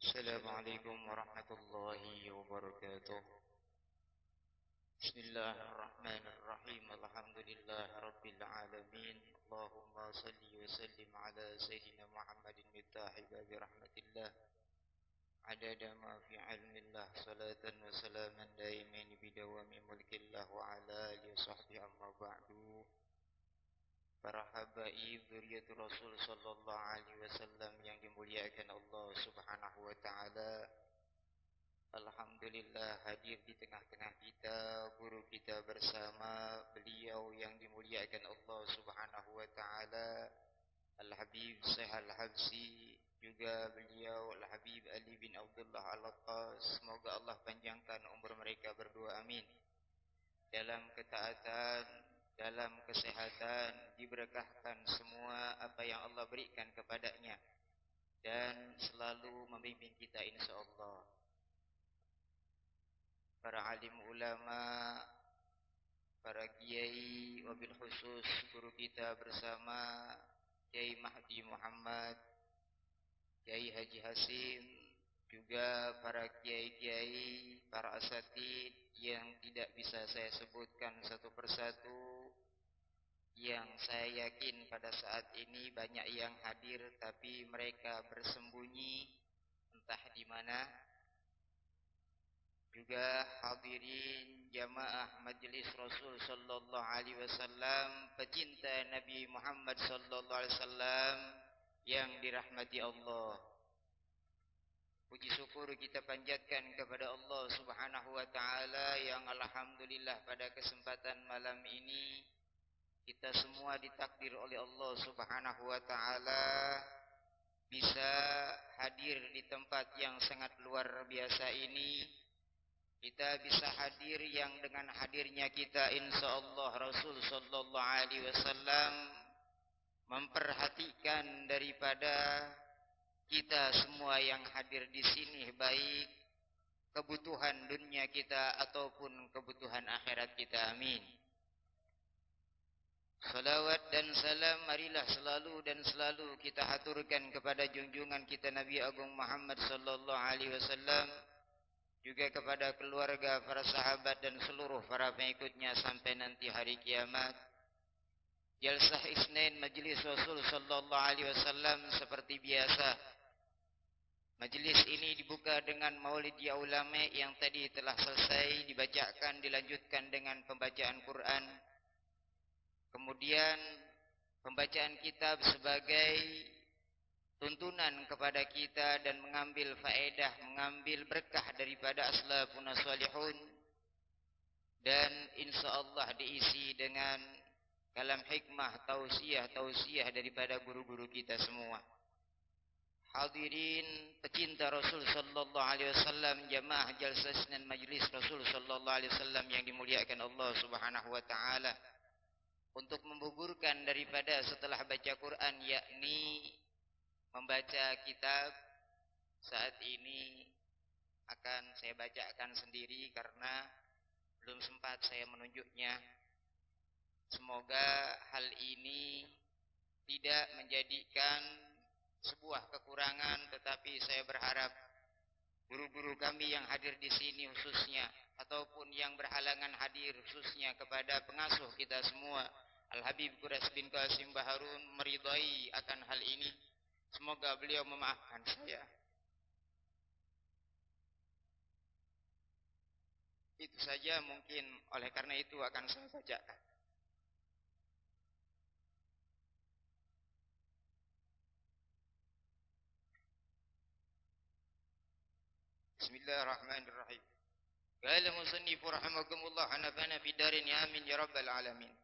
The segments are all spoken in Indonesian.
Assalamualaikum warahmatullahi wabarakatuh. Bismillahirrahmanirrahim. Alhamdulillah rabbil alamin. Allahumma salli wa sallim ala sayyidina Muhammadin miftahi babi rahmatillah. Adada ma fi ilmillah salatan wa salaman daimin bidawami mulkillah wa ala alihi wa sahbihi amma ba'du. Para habaib dzurriyyatul Rasul sallallahu alaihi wasallam yang dimuliakan Allah Subhanahu wa taala. Alhamdulillah hadir di tengah-tengah kita guru kita bersama beliau yang dimuliakan Allah Subhanahu wa taala, Al-Habib Syekh Al-Habsyi, juga beliau Al-Habib Ali bin Abdullah Al-Attas. Semoga Allah panjangkan umur mereka berdua, amin. Dalam ketaatan, dalam kesehatan, diberkahkan semua apa yang Allah berikan kepadanya dan selalu membimbing kita insyaallah. Para alim ulama, para kiai, wabil khusus guru kita bersama Kiai Mahdi Muhammad, Kiai Haji Hasim, juga para kiai-kiai, para asatid yang tidak bisa saya sebutkan satu persatu, yang saya yakin pada saat ini banyak yang hadir tapi mereka bersembunyi entah di mana. Juga hadirin jamaah Majelis Rasul sallallahu alaihi wasallam, pecinta Nabi Muhammad sallallahu alaihi wasallam yang dirahmati Allah. Puji syukur kita panjatkan kepada Allah Subhanahu wa taala yang alhamdulillah pada kesempatan malam ini kita semua ditakdir oleh Allah Subhanahu wa taala bisa hadir di tempat yang sangat luar biasa ini. Kita bisa hadir yang dengan hadirnya kita insyaallah Rasul sallallahu alaihi wasallam memperhatikan daripada kita semua yang hadir di sini, baik kebutuhan dunia kita ataupun kebutuhan akhirat kita, amin. Salawat dan salam marilah selalu dan selalu kita haturkan kepada junjungan kita Nabi Agung Muhammad sallallahu alaihi wasallam, juga kepada keluarga, para sahabat dan seluruh para pengikutnya sampai nanti hari kiamat. Jalsah Isnin Majelis Rasul sallallahu alaihi wasallam seperti biasa. Majelis ini dibuka dengan Maulid ya ulama yang tadi telah selesai dibacakan, dilanjutkan dengan pembacaan Quran. Kemudian pembacaan kitab sebagai tuntunan kepada kita dan mengambil faedah, mengambil berkah daripada aslafun salihun, dan insyaallah diisi dengan kalam hikmah, tausiah daripada guru-guru kita semua. Hadirin pecinta Rasul sallallahu alaihi wasallam, jamaah jalsah Isnin Majelis Rasul sallallahu alaihi wasallam yang dimuliakan Allah Subhanahu wa taala, untuk menggugurkan daripada setelah baca Quran yakni membaca kitab, saat ini akan saya bacakan sendiri karena belum sempat saya menunjuknya. Semoga hal ini tidak menjadikan sebuah kekurangan, tetapi saya berharap guru-guru kami yang hadir di sini khususnya ataupun yang berhalangan hadir khususnya kepada pengasuh kita semua Al-Habib Qurais bin Qasim Baharun meridai akan hal ini. Semoga beliau memaafkan saya. Itu saja mungkin, oleh karena itu akan saya bacakan. Bismillahirrahmanirrahim. Qala musannif rahimakumullah hanafana fi darin amin ya rabbal alamin.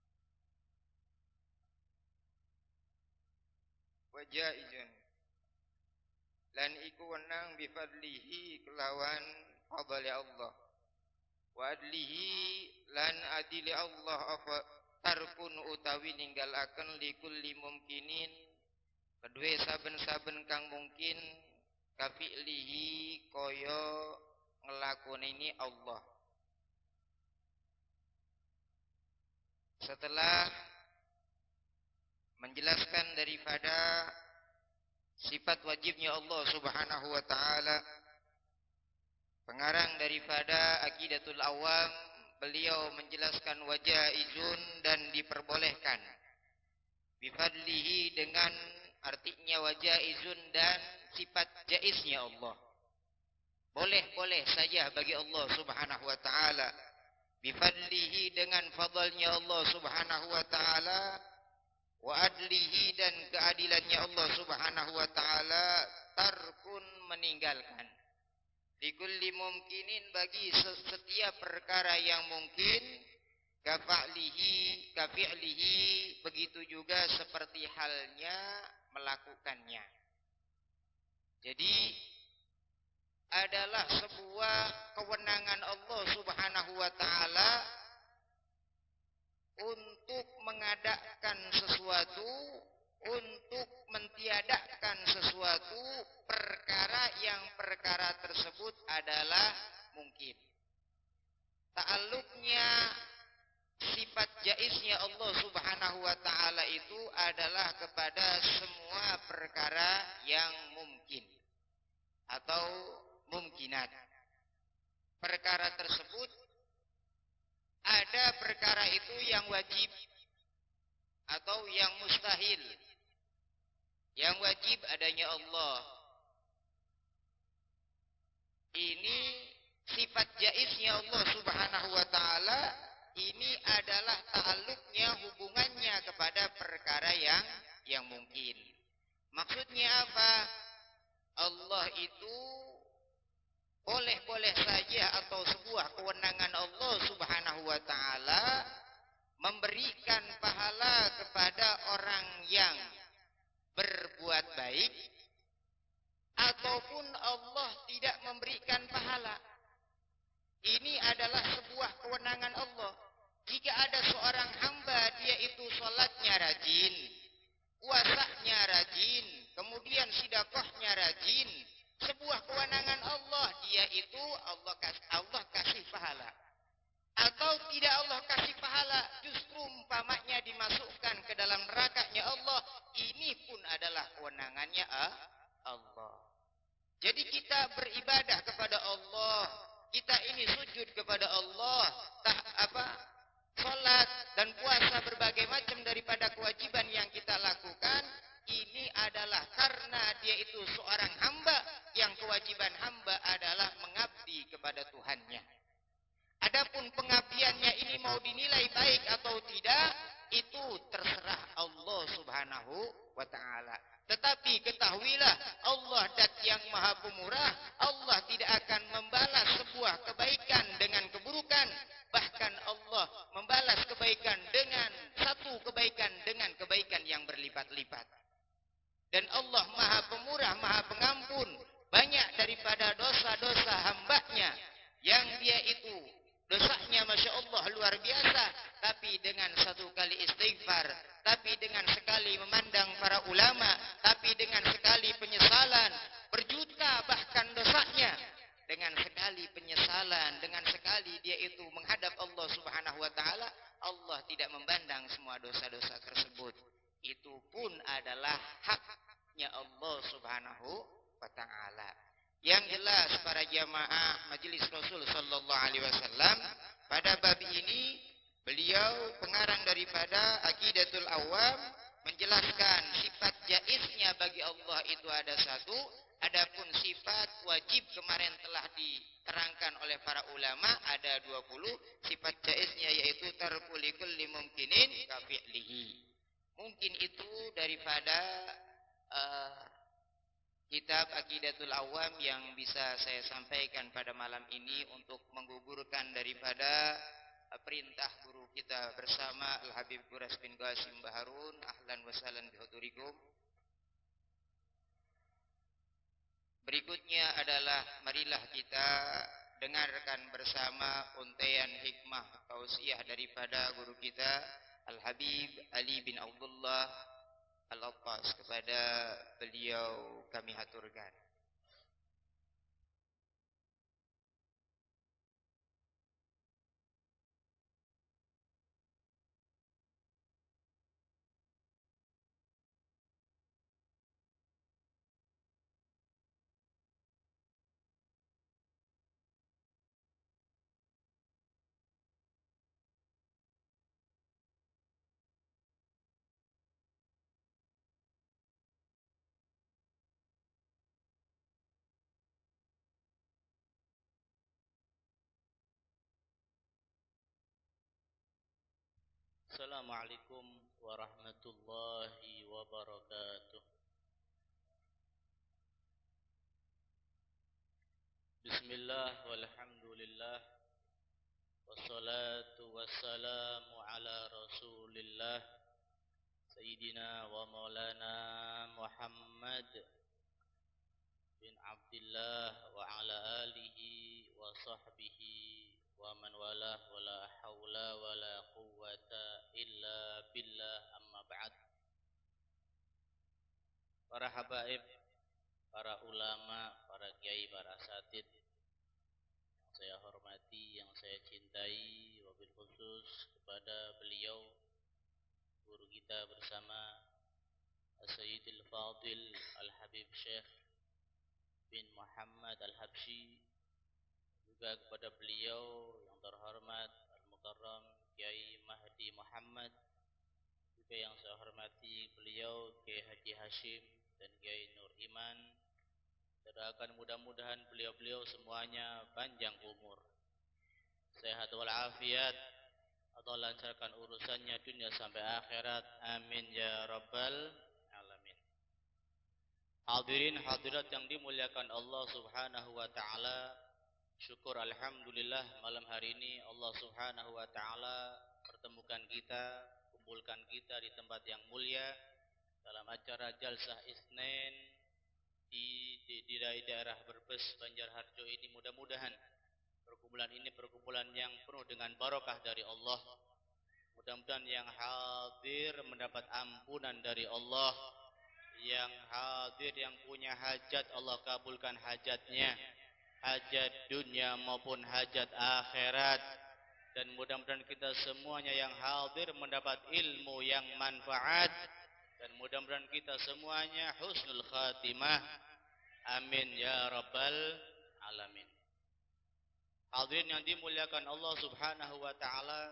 Wa jaizun lan iku wenang bi fadlihi kelawan fadli Allah, wa adlihi lan adili Allah apa tarkun utawi ninggalaken likulli mumkinin kedue saben-saben kang mungkin kafi'lihi kaya ngelakoni Allah. Setelah menjelaskan daripada sifat wajibnya Allah Subhanahu wa taala. Pengarang daripada Aqidatul Awam, beliau menjelaskan wajaizun dan diperbolehkan. Bifadlihi dengan artinya wajaizun dan sifat jaiznya Allah. Boleh-boleh saja bagi Allah Subhanahu wa taala. Bifadlihi dengan fadlnya Allah Subhanahu wa taala, wa adlihi dan keadilannya Allah Subhanahu wa taala, tarkun meninggalkan. Likulli mumkinin bagi setiap perkara yang mungkin, kafi'lihi begitu juga seperti halnya melakukannya. Jadi adalah sebuah kewenangan Allah Subhanahu wa taala untuk mengadakan sesuatu, untuk mentiadakan sesuatu perkara yang perkara tersebut adalah mungkin. Ta'alluqnya sifat jaiznya Allah Subhanahu wa taala itu adalah kepada semua perkara yang mungkin atau mungkinat. Perkara tersebut ada perkara itu yang wajib atau yang mustahil. Yang wajib adanya Allah. Ini sifat jaiznya Allah Subhanahu wa taala, ini adalah ta'alluqnya, hubungannya kepada perkara yang mungkin. Maksudnya apa? Allah itu boleh-boleh saja atau sebuah kewenangan Allah Subhanahu wa taala memberikan pahala kepada orang yang berbuat baik, ataupun Allah tidak memberikan pahala. Ini adalah sebuah kewenangan Allah. Jika ada seorang hamba, dia itu sholatnya rajin, puasanya rajin, kemudian sedekahnya rajin, sebuah kewenangan Allah, dia itu Allah kasih pahala. Atau tidak Allah kasih pahala, justru umpamanya dimasukkan ke dalam nerakanya Allah, ini pun adalah kewenangannya Allah. Jadi kita beribadah kepada Allah, kita ini sujud kepada Allah, salat dan puasa berbagai macam daripada kewajiban yang kita lakukan, ini adalah karena dia itu seorang hamba yang kewajiban hamba adalah mengabdi kepada Tuhannya. Adapun pengabdiannya ini mau dinilai baik atau tidak, itu terserah Allah Subhanahu wa taala. Tetapi ketahuilah, Allah Dat yang Maha Pemurah, Allah tidak akan membalas sebuah kebaikan dengan keburukan. Bahkan Allah membalas kebaikan dengan satu kebaikan dengan kebaikan yang berlipat-lipat. Dan Allah Maha Pemurah, Maha Pengampun banyak daripada dosa-dosa hambanya yang dia itu dosanya Masya Allah luar biasa, tapi dengan satu kali istighfar, tapi dengan sekali memandang para ulama, tapi dengan sekali penyesalan, berjuta bahkan dosanya, dengan sekali penyesalan, dengan sekali dia itu menghadap Allah Subhanahu wa taala, Allah tidak memandang semua dosa-dosa tersebut. Itu pun adalah haknya Allah Subhanahu wa taala. Yang jelas para jamaah Majelis Rasul sallallahu alaihi wasallam, pada bab ini beliau pengarang daripada Aqidatul Awam menjelaskan sifat jaiznya bagi Allah itu ada satu, adapun sifat wajib kemarin telah diterangkan oleh para ulama ada 20, sifat jaiznya yaitu tarkul likulli mumkinin kafi'lihi. Mungkin itu daripada kitab Aqidatul Awam yang bisa saya sampaikan pada malam ini untuk menggugurkan daripada perintah guru kita bersama Al-Habib Quras bin Qasim Baharun. Ahlan wa sahlan bihudurikum. Berikutnya adalah marilah kita dengarkan bersama untaian hikmah tausiah daripada guru kita Al-Habib Ali bin Abdullah Al-Attas, kepada beliau kami haturkan. Assalamualaikum warahmatullahi wabarakatuh. Bismillah walhamdulillah wassalatu wassalamu ala Rasulillah Sayyidina wa Maulana Muhammad bin Abdullah wa ala alihi wa sahbihi wa man walah wa la hawla wa la quwwata illa billah, amma ba'd. Para habaib, para ulama, para kiai, para asatid yang saya hormati, yang saya cintai, wabil khusus kepada beliau guru kita bersama Sayyidil Fadil Al-Habib Syekh bin Muhammad Al-Habsyi, juga kepada beliau yang terhormat Al-Mukarram Kiai Mahdi Muhammad, juga yang saya hormati beliau Kiai Haji Hashim dan Kiai Nur Iman. Doakan mudah-mudahan beliau-beliau semuanya panjang umur, sehat walafiat, atau lancarkan urusannya dunia sampai akhirat. Amin ya rabbal alamin. Hadirin hadirat yang dimuliakan Allah Subhanahu wa taala, syukur alhamdulillah malam hari ini Allah Subhanahu wa taala pertemukan kita, kumpulkan kita di tempat yang mulia dalam acara Jalsah Isnin di daerah Brebes Banjarharjo ini. Mudah-mudahan perkumpulan ini perkumpulan yang penuh dengan barokah dari Allah. Mudah-mudahan yang hadir mendapat ampunan dari Allah, yang hadir yang punya hajat Allah kabulkan hajatnya, hajat dunia maupun hajat akhirat. Dan mudah-mudahan kita semuanya yang hadir mendapat ilmu yang manfaat, dan mudah-mudahan kita semuanya husnul khatimah. Amin ya rabbal alamin. Hadirin yang dimuliakan Allah Subhanahu wa taala,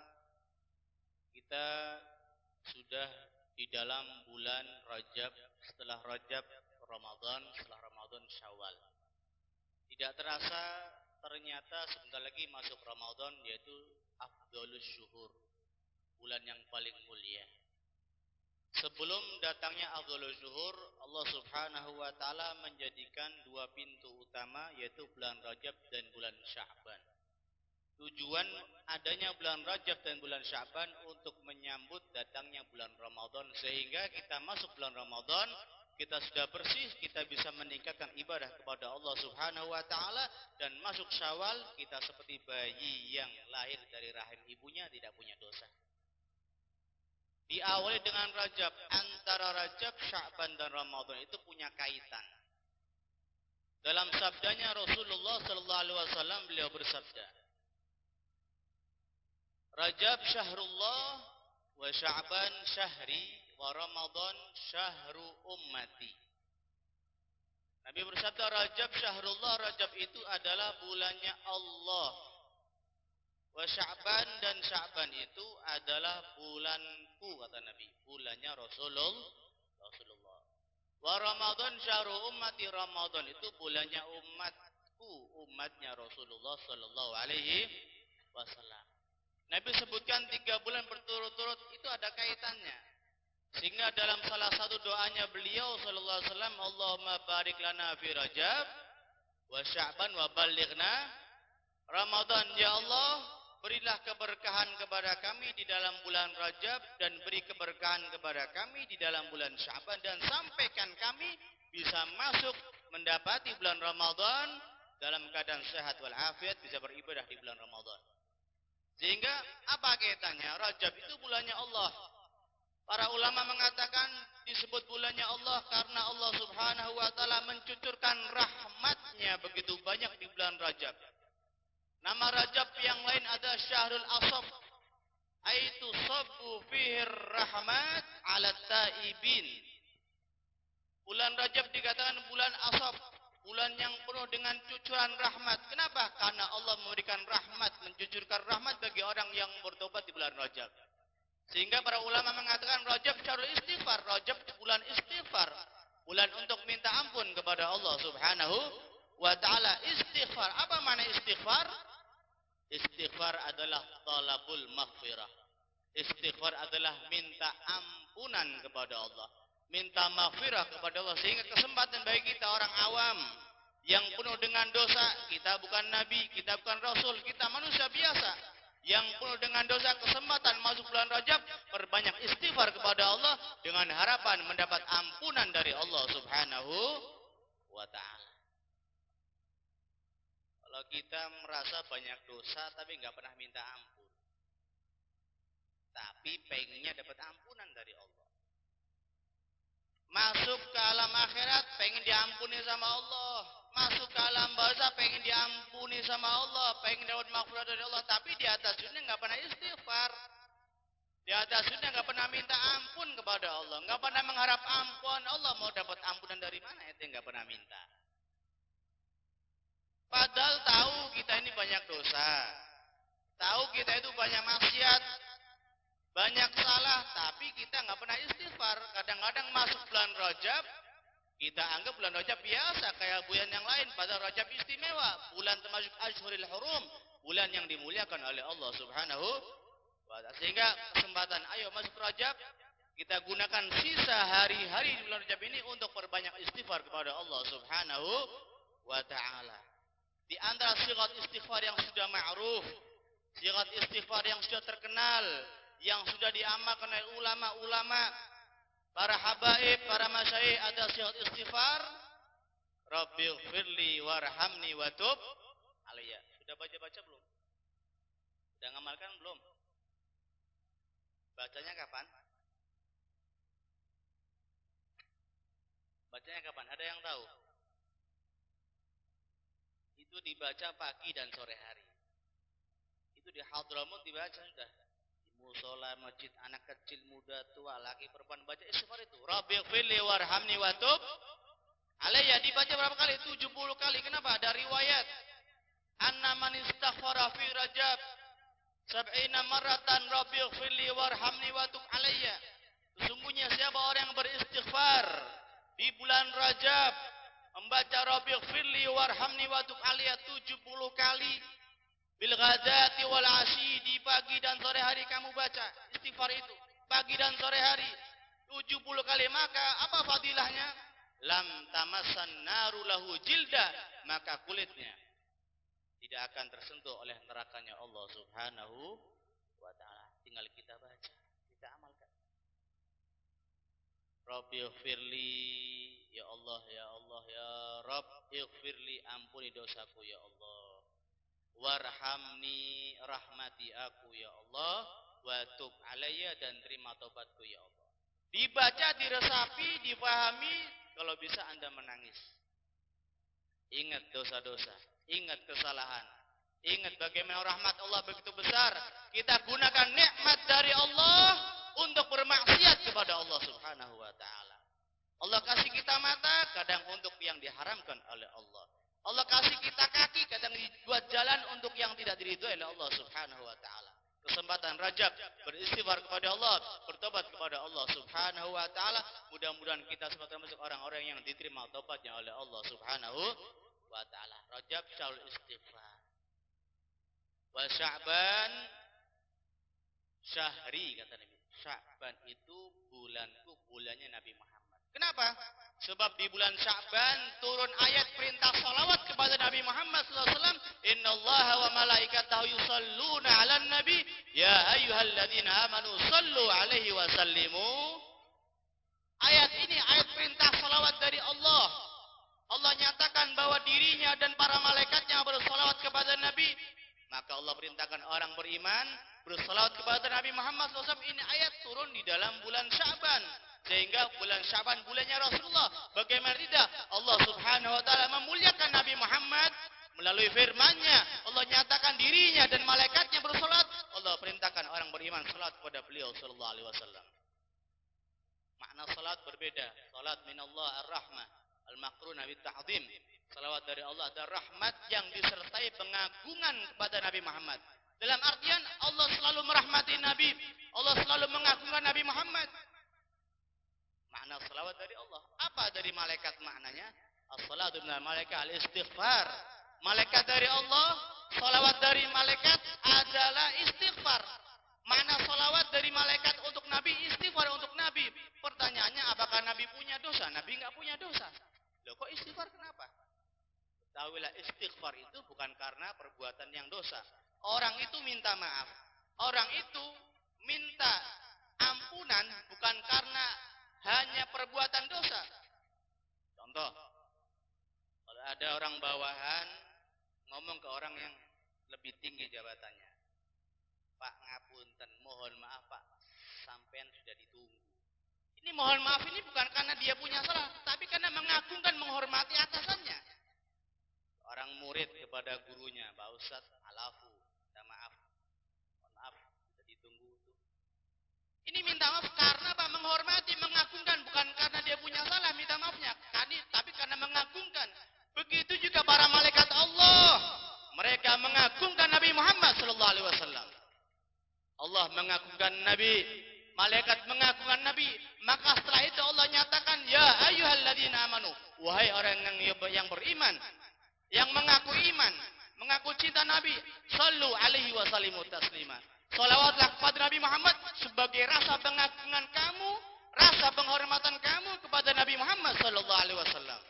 kita sudah di dalam bulan Rajab. Setelah Rajab Ramadan, setelah Ramadan Syawal. Tidak terasa ternyata sebentar lagi masuk Ramadan, yaitu afdhalus syuhur, bulan yang paling mulia. Sebelum datangnya afdhalus syuhur, Allah Subhanahu wa taala menjadikan dua pintu utama, yaitu bulan Rajab dan bulan Sya'ban. Tujuan adanya bulan Rajab dan bulan Sya'ban untuk menyambut datangnya bulan Ramadan, sehingga kita masuk bulan Ramadan, kita sudah bersih, kita bisa meningkatkan ibadah kepada Allah Subhanahu wa taala, dan masuk Syawal kita seperti bayi yang lahir dari rahim ibunya, tidak punya dosa. Diawali dengan Rajab. Antara Rajab, Sya'ban dan Ramadan itu punya kaitan. Dalam sabdanya Rasulullah sallallahu alaihi wasallam, beliau bersabda, Rajab syahrullah wa Sya'ban syahri wa Ramadan syahru ummati. Nabi bersabda, Rajab syahrullah, Rajab itu adalah bulannya Allah. Wa Sya'ban, dan Sya'ban itu adalah bulanku, kata Nabi, bulannya Rasulullah. Wa Ramadan syahru ummati, Ramadan itu bulannya umatku, umatnya Rasulullah sallallahu alaihi wasallam. Nabi sebutkan 3 bulan berturut-turut, itu ada kaitannya. Sehingga dalam salah satu doanya beliau sallallahu alaihi wasallam, Allahumma barik lana fi Rajab wa Sya'ban wa ballighna Ramadan. Ya Allah, berilah keberkahan kepada kami di dalam bulan Rajab, dan beri keberkahan kepada kami di dalam bulan Sya'ban, dan sampaikan kami bisa masuk mendapati bulan Ramadan dalam keadaan sehat walafiat, bisa beribadah di bulan Ramadan. Sehingga apa kaitannya? Rajab itu bulannya Allah. Para ulama mengatakan disebut bulannya Allah karena Allah Subhanahu wa taala mencucurkan rahmatnya begitu banyak di bulan Rajab. Nama Rajab yang lain ada Syahrul Asaf, aitu sabbu fihi rahmat 'ala taibin. Bulan Rajab dikatakan bulan Asaf, bulan yang penuh dengan cucuran rahmat. Kenapa? Karena Allah memberikan rahmat, mencucurkan rahmat bagi orang yang bertobat di bulan Rajab. Sehingga para ulama mengatakan Rajab syahrul istighfar, Rajab bulan istighfar, bulan untuk minta ampun kepada Allah Subhanahu wa taala. Istighfar, apa makna istighfar? Istighfar adalah talabul maghfirah, Istighfar adalah minta ampunan kepada Allah, minta maghfirah kepada Allah, sehingga kesempatan bagi kita orang awam yang penuh dengan dosa. Kita bukan nabi, kita bukan rasul, kita manusia biasa yang penuh dengan dosa. Kesempatan masuk bulan Rajab, perbanyak istighfar kepada Allah dengan harapan mendapat ampunan dari Allah Subhanahu wa ta'ala. Kalau kita merasa banyak dosa tapi nggak pernah minta ampun, tapi pengennya dapat ampunan dari Allah. Masuk ke alam akhirat pengen diampuni sama Allah, masuk ke alam barzah pengen diampuni sama Allah, pengen dapat maghfirah dari Allah, tapi di atas dunia nggak pernah istighfar. Di atas dunia nggak pernah minta ampun kepada Allah, nggak pernah mengharap ampun Allah. Mau dapat ampunan dari mana? Itu nggak pernah minta. Padahal tahu kita ini banyak dosa, tahu kita itu banyak maksiat, banyak salah, tapi kita nggak pernah istighfar. Kadang-kadang masuk bulan Rajab, kita anggap bulan Rajab biasa kayak bulan yang lain. Padahal Rajab istimewa, bulan termasuk Ashhurul Hurum, bulan yang dimuliakan oleh Allah Subhanahu wa ta'ala. Sehingga kesempatan ayo masuk Rajab, kita gunakan sisa hari-hari di bulan Rajab ini untuk perbanyak istighfar kepada Allah Subhanahu wa ta'ala. Di antara sigat istighfar yang sudah ma'ruf, sigat istighfar yang sudah terkenal, yang sudah diamalkan oleh ulama-ulama, para habaib, para masyayikh, ada sigat istighfar. Rabbighfirli warhamni wa tub alayya. Sudah baca-baca belum? Sudah ngamalkan belum? Bacanya kapan? Bacanya kapan? Ada yang tahu? Itu dibaca pagi dan sore hari. Itu di Hadramut dibaca sudah. Di musola, masjid, anak kecil, muda, tua, laki, perempuan baca istighfar itu. Rabbighfirli warhamni wa tub alayya. Dibaca berapa kali? 70 kali. Kenapa? Ada riwayat anna man istaghfara fi Rajab sab'ina marratan rabbighfirli warhamni wa tub alayya. Sesungguhnya siapa orang yang beristighfar di bulan Rajab membaca Rabbighfirli warhamni wa tub alayya 70 kali, bil ghadati wal asyi, di pagi dan sore hari kamu baca istighfar itu, pagi dan sore hari 70 kali, maka apa fadilahnya? Lam tamassan naru lahu jilda, maka kulitnya tidak akan tersentuh oleh nerakanya Allah Subhanahu wa ta'ala. Tinggal kita baca, kita amalkan. Rabbighfirli, ya Allah, ya Allah, ya Rabb, ighfirli, ampuni dosaku ya Allah. Warhamni, rahmati aku ya Allah. Wa tub alayya, dan terima tobatku ya Allah. Dibaca, diresapi, dipahami, kalau bisa Anda menangis. Ingat dosa-dosa, ingat kesalahan, ingat bagaimana rahmat Allah begitu besar. Kita gunakan nikmat dari Allah untuk bermaksiat kepada Allah Subhanahu wa ta'ala. Allah kasih kita mata, kadang untuk yang diharamkan oleh Allah. Allah kasih kita kaki, kadang dibuat jalan untuk yang tidak diridhoi oleh Allah Subhanahu wa ta'ala. Kesempatan Rajab beristighfar kepada Allah, bertobat kepada Allah Subhanahu wa ta'ala. Mudah-mudahan kita semua termasuk orang-orang yang diterima tobatnya oleh Allah Subhanahu wa ta'ala. Rajab syahrul istighfar. Wa Sya'ban syahri, kata Nabi. Sya'ban itu bulanku, bulannya Nabi Muhammad. Kenapa? Sebab di bulan Sya'ban turun ayat perintah salawat kepada Nabi Muhammad SAW. Innallaha wa malaikatahu yusalluna 'alan nabi ya ayyuhalladzina amanu sallu 'alaihi wa sallimu. Ayat ini ayat perintah salawat dari Allah. Allah nyatakan bahwa dirinya dan para malaikatnya bersalawat kepada Nabi. Maka Allah perintahkan orang beriman bersalawat kepada Nabi Muhammad SAW. Ini ayat turun di dalam bulan Sya'ban. Sehingga bulan Sya'ban bulannya Rasulullah. Bagaimana tidak? Allah Subhanahu wa ta'ala memuliakan Nabi Muhammad melalui firman-Nya. Allah nyatakan dirinya dan malaikatnya bersalat. Allah perintahkan orang beriman salat kepada beliau sallallahu alaihi wasallam. Makna salat berbeda. Salat minallah ar-rahmah al-maqrunah bit ta'zim. Salawat dari Allah ada rahmat yang disertai pengagungan kepada Nabi Muhammad. Dalam artian Allah selalu merahmati Nabi, Allah selalu mengagungkan Nabi Muhammad. Makna salawat dari Allah. Apa dari malaikat maknanya? As-salatu minal malaikat al-istighfar. Malaikat dari Allah, salawat dari malaikat adalah istighfar. Mana salawat dari malaikat untuk Nabi, istighfar untuk Nabi. Pertanyaannya, apakah Nabi punya dosa? Nabi nggak punya dosa. Loh, kok istighfar kenapa? Tahuilah, istighfar itu bukan karena perbuatan yang dosa. Orang itu minta maaf. Orang itu minta ampunan bukan karena hanya perbuatan dosa. Contoh, kalau ada orang bawahan ngomong ke orang yang lebih tinggi jabatannya, Pak ngapunten, mohon maaf Pak, sampean sudah ditunggu. Ini mohon maaf ini bukan karena dia punya salah, tapi karena mengagungkan, menghormati atasannya. Orang murid kepada gurunya, Pak Ustadz, alafu, minta maaf. Mohon maaf, sudah ditunggu. Ini minta maaf karena Pak menghormati, mengagungkan, bukan karena dia punya salah minta maafnya, tapi karena mengagungkan. Begitu juga para malaikat Allah, mereka mengagungkan Nabi Muhammad sallallahu alaihi wasallam. Allah mengagungkan Nabi, malaikat mengagungkan Nabi, maka setelah itu Allah nyatakan, ya ayyuhalladzina amanu, wahai orang yang beriman, yang mengaku iman, mengaku cinta Nabi, sallu alaihi wasallimu taslima. Salawatlah kepada Nabi Muhammad sebagai rasa pengagungan kamu, rasa penghormatan kamu kepada Nabi Muhammad sallallahu alaihi wasallam.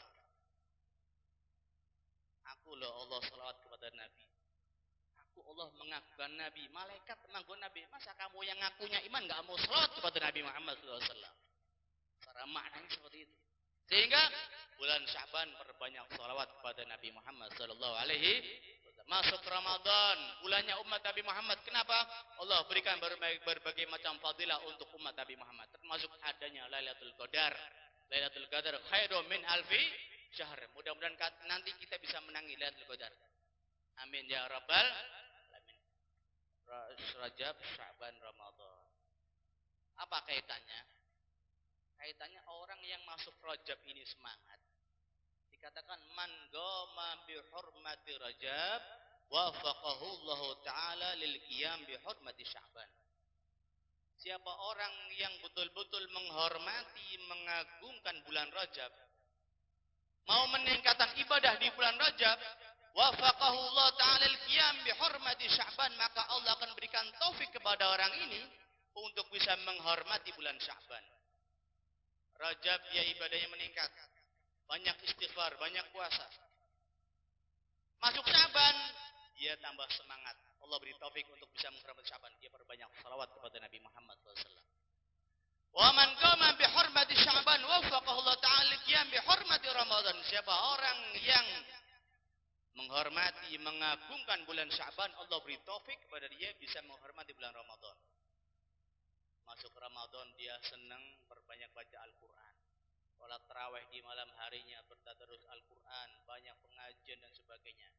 Aku loh Allah salawat kepada Nabi. Aku Allah mengagukan Nabi, malaikat mengagukan Nabi. Masa kamu yang ngakunya iman enggak mau salawat kepada Nabi Muhammad sallallahu alaihi wasallam? Cara maknanya seperti itu. Sehingga bulan Sya'ban perbanyak salawat kepada Nabi Muhammad sallallahu alaihi wasallam. Masuk Ramadan, bulannya umat Nabi Muhammad. Kenapa? Allah berikan berbagai macam fadilah untuk umat Nabi Muhammad. Termasuk adanya Lailatul Qadar. Lailatul Qadar khairum min alfi syahr. Mudah-mudahan nanti kita bisa menangi Lailatul Qadar. Amin ya rabbal alamin. Rajab, Sya'ban, Ramadan. Apa kaitannya? Kaitannya orang yang masuk Rajab ini semangat. Dikatakan man goma bi hurmati Rajab wafaqahu Allah taala lil qiyam bi hurmati Sya'ban. Siapa orang yang betul-betul menghormati, mengagungkan bulan Rajab, mau meningkatkan ibadah di bulan Rajab, wafaqahu Allah taala lil qiyam bi hurmati Sya'ban, maka Allah akan berikan taufik kepada orang ini untuk bisa menghormati bulan Sya'ban. Rajab ya ibadahnya meningkat, banyak istighfar, banyak puasa. Masuk Sya'ban, dia tambah semangat. Allah beri taufik untuk bisa menghormati Sya'ban. Dia perbanyak salawat kepada Nabi Muhammad SAW. Wa man qama bi hurmati Sya'ban wafaqahu Allah ta'ala qiyam bi hurmati Ramadan. Siapa orang yang menghormati, mengagungkan bulan Sya'ban, Allah beri taufik kepada dia bisa menghormati bulan Ramadan. Masuk Ramadan dia senang perbanyak baca Al-Quran. Salat tarawih di malam harinya, bertadarus Al-Quran, banyak pengajian dan sebagainya.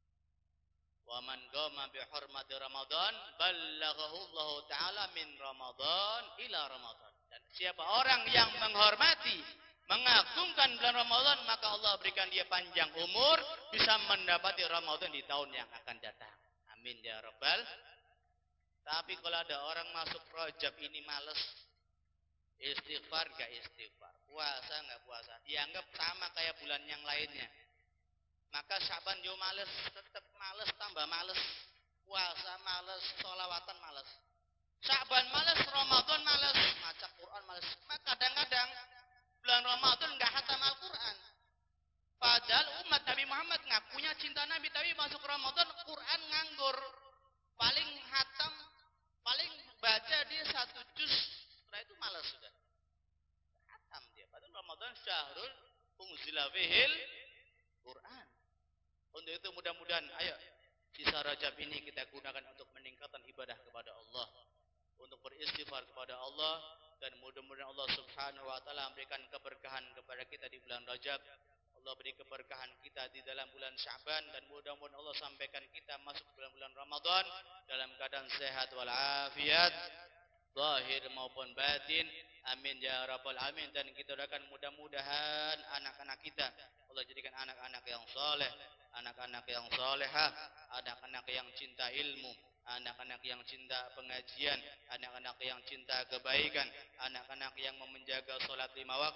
Wa man qama bi hurmati Ramadan ballaghahu Allah taala min Ramadan ila Ramadan. Dan siapa orang yang menghormati, mengagungkan bulan Ramadan, maka Allah berikan dia panjang umur, bisa mendapati Ramadan di tahun yang akan datang. Amin ya rabbal. Tapi kalau ada orang masuk Rajab ini males, istighfar gak istighfar, puasa gak puasa, dianggap sama kayak bulan yang lainnya. Maka Sya'ban yo males, tetap males, tambah males, puasa males, sholawatan males. Sya'ban males, Ramadan males, maca Quran males. Maka kadang-kadang bulan Ramadan gak hatam Al-Quran. Padahal umat Nabi Muhammad ngakunya cinta Nabi, tapi masuk Ramadan Quran nganggur. Paling hatam, paling baca dia 1 juz, setelah itu malas sudah. Hatam dia. Padahal Ramadan syahrul unzila fihil Quran. Untuk itu mudah-mudahan ayo sisa Rajab ini kita gunakan untuk meningkatkan ibadah kepada Allah, untuk beristighfar kepada Allah, dan mudah-mudahan Allah Subhanahu wa taala memberikan keberkahan kepada kita di bulan Rajab. Allah beri keberkahan kita di dalam bulan Sya'ban, dan mudah-mudahan Allah sampaikan kita masuk bulan-bulan Ramadan dalam keadaan sehat walafiat, zahir maupun batin. Amin ya rabbal alamin. Dan kita doakan mudah-mudahan anak-anak kita Allah jadikan anak-anak yang soleh, anak-anak yang solehah, anak-anak yang cinta ilmu, anak-anak yang cinta pengajian, anak-anak yang cinta kebaikan, anak-anak yang menjaga sholat 5 waktu,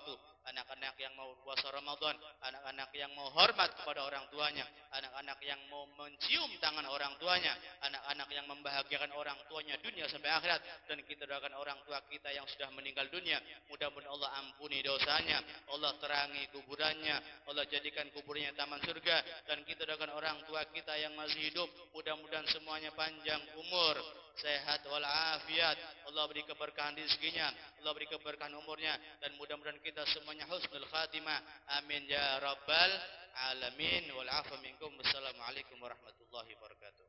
anak-anak yang mau puasa Ramadan, anak-anak yang mau hormat kepada orang tuanya, anak-anak yang mau mencium tangan orang tuanya, anak-anak yang membahagiakan orang tuanya dunia sampai akhirat. Dan kita doakan orang tua kita yang sudah meninggal dunia, mudah-mudahan Allah ampuni dosanya, Allah terangi kuburannya, Allah jadikan kuburnya taman surga. Dan kita doakan orang tua kita yang masih hidup, mudah-mudahan semuanya panjang umur, sehat walafiat, Allah beri keberkahan rezekinya, Allah beri keberkahan umurnya, dan mudah-mudahan kita semuanya husnul khatimah. Amin ya rabbal alamin. Wal afu minkum. Wassalamualaikum warahmatullahi wabarakatuh.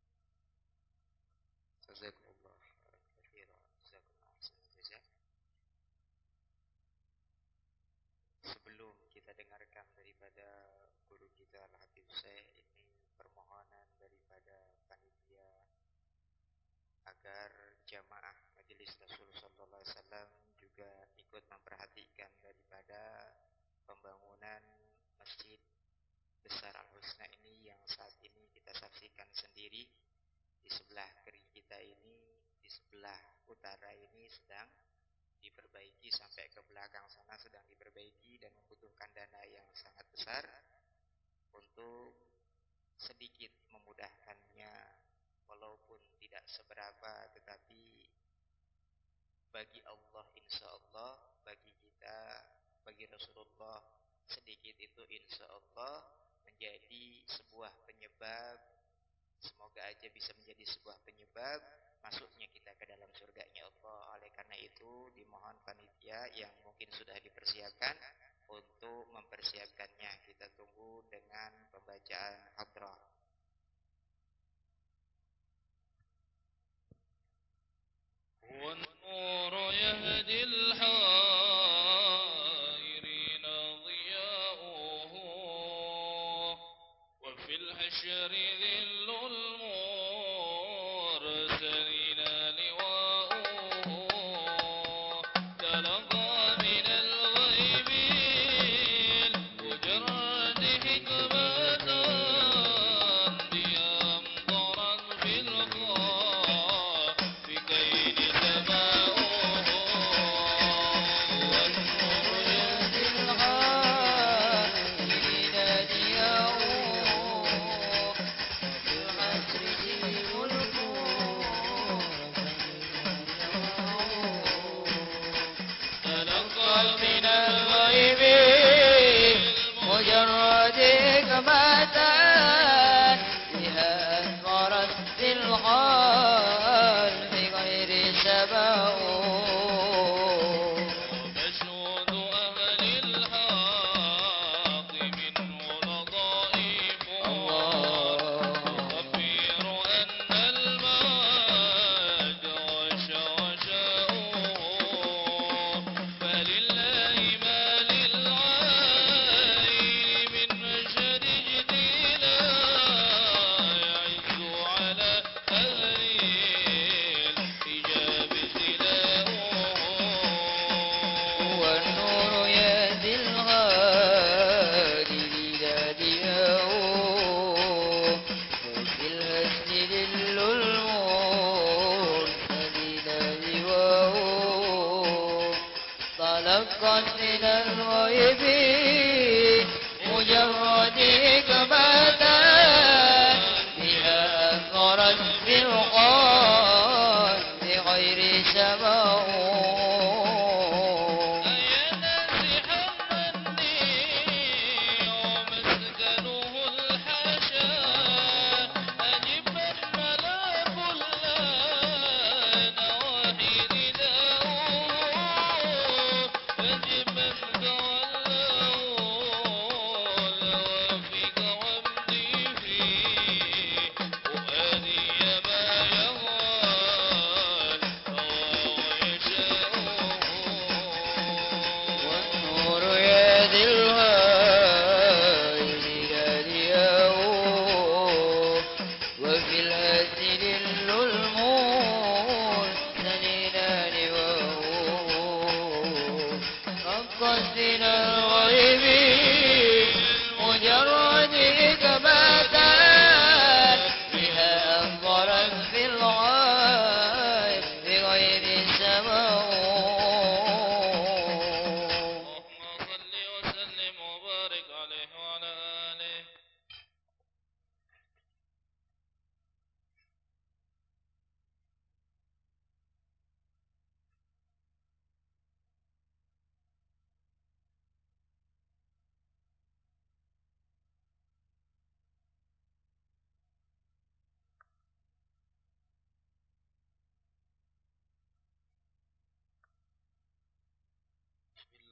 Jazakumullah khairan. Jazakumullah khairan. Sebelum kita dengarkan daripada guru kita Al-Habib Syekh, ini permohonan daripada panitia agar jamaah Majelis Rasul sallallahu alaihi wasallam juga ikut memperhatikan daripada pembangunan Masjid Besar Al-Husna ini yang saat ini kita saksikan sendiri. Di sebelah kiri kita ini, di sebelah utara ini sedang diperbaiki, sampai ke belakang sana sedang diperbaiki, dan membutuhkan dana yang sangat besar untuk sedikit memudahkannya, walaupun tidak seberapa, tetapi bagi Allah insya Allah, bagi kita, bagi Rasulullah, sedikit itu insya Allah menjadi sebuah penyebab, semoga aja bisa menjadi sebuah penyebab masuknya kita ke dalam surganya Allah. Oleh karena itu dimohon panitia yang mungkin sudah dipersiapkan untuk mempersiapkannya. Kita tunggu dengan pembacaan hadrah. والنور يهدي الحائرين ضياؤه وفي الحشر ذل المرسلين لواؤه تلقى من الغيب المجرد حكمة بأمطرا في الخاء في كيد سماؤه والنور يهدي الحائرين ضياؤه وفي الحشر ذل تلقى من الغيب مجرد حكمة بها أثمرت في القلب غير سباء ومشهود أهل الحق منه لطائف تخبر أن المجد وشوشاؤه فلله ما للعين من مشهد اجتلاء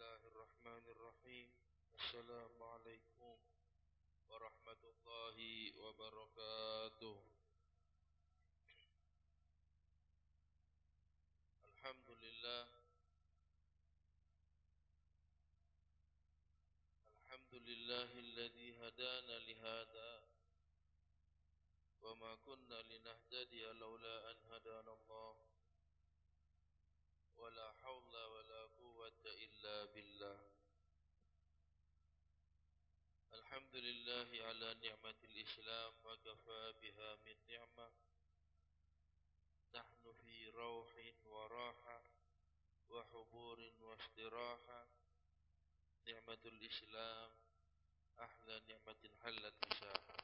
الله الرحمن الرحيم. السلام عليكم ورحمة الله وبركاته. الحمد لله الذي هدانا لهذا وما كنا لنهتدي لولا أن هدانا الله ولا حول ولا قوة إلا بالله. الحمد لله على نعمة الإسلام وكفى بها من نعمة. نحن في روح وراحة وحبور واستراحة. نعمة الإسلام أحلى نعمة حلت بساحة.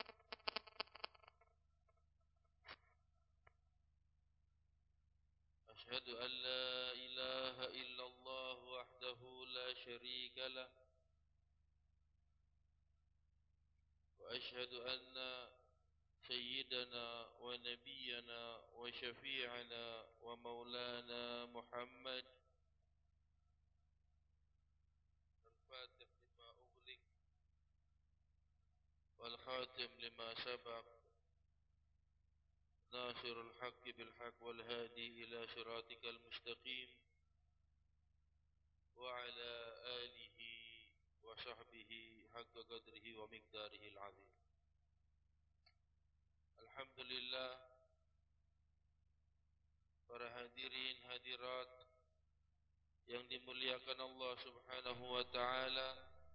أشهد أن لا إله إلا الله وحده لا شريك له، وأشهد أن سيدنا ونبينا وشفيعنا ومولانا محمد الفاتح لما أغلق والخاتم لما سبق ناصر الحق بالحق والهادي إلى صراطك المستقيم وعلى آله وصحبه حق قدره ومقداره العظيم. Alhamdulillah, para hadirin hadirat yang dimuliakan Allah Subhanahu wa taala,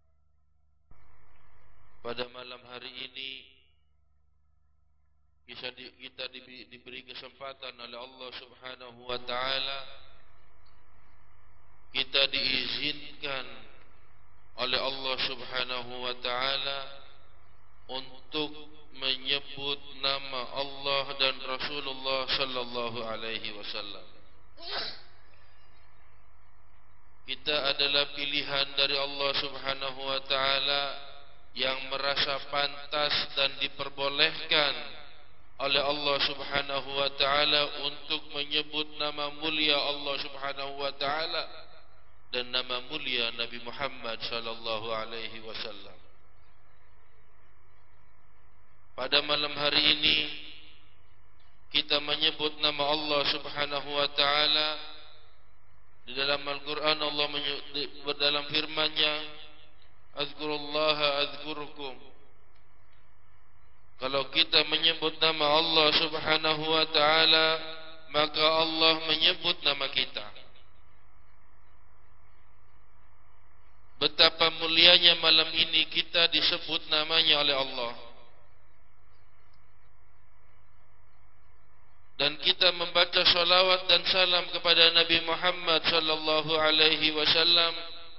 pada malam hari ini kita diberi kesempatan oleh Allah Subhanahu wa taala, kita diizinkan oleh Allah Subhanahu wa taala untuk menyebut nama Allah dan Rasulullah sallallahu alaihi wasallam. Kita adalah pilihan dari Allah Subhanahu wa taala yang merasa pantas dan diperbolehkan oleh Allah Subhanahu wa taala untuk menyebut nama mulia Allah Subhanahu wa taala dan nama mulia Nabi Muhammad sallallahu alaihi wasallam. Pada malam hari ini kita menyebut nama Allah Subhanahu wa taala. Di dalam Al-Qur'an Allah dalam firman-Nya, "Azkurullaha azkurukum." Kalau kita menyebut nama Allah Subhanahu wa taala, maka Allah menyebut nama kita. Betapa mulianya malam ini kita disebut namanya oleh Allah. Dan kita membaca salawat dan salam kepada Nabi Muhammad sallallahu alaihi wasallam.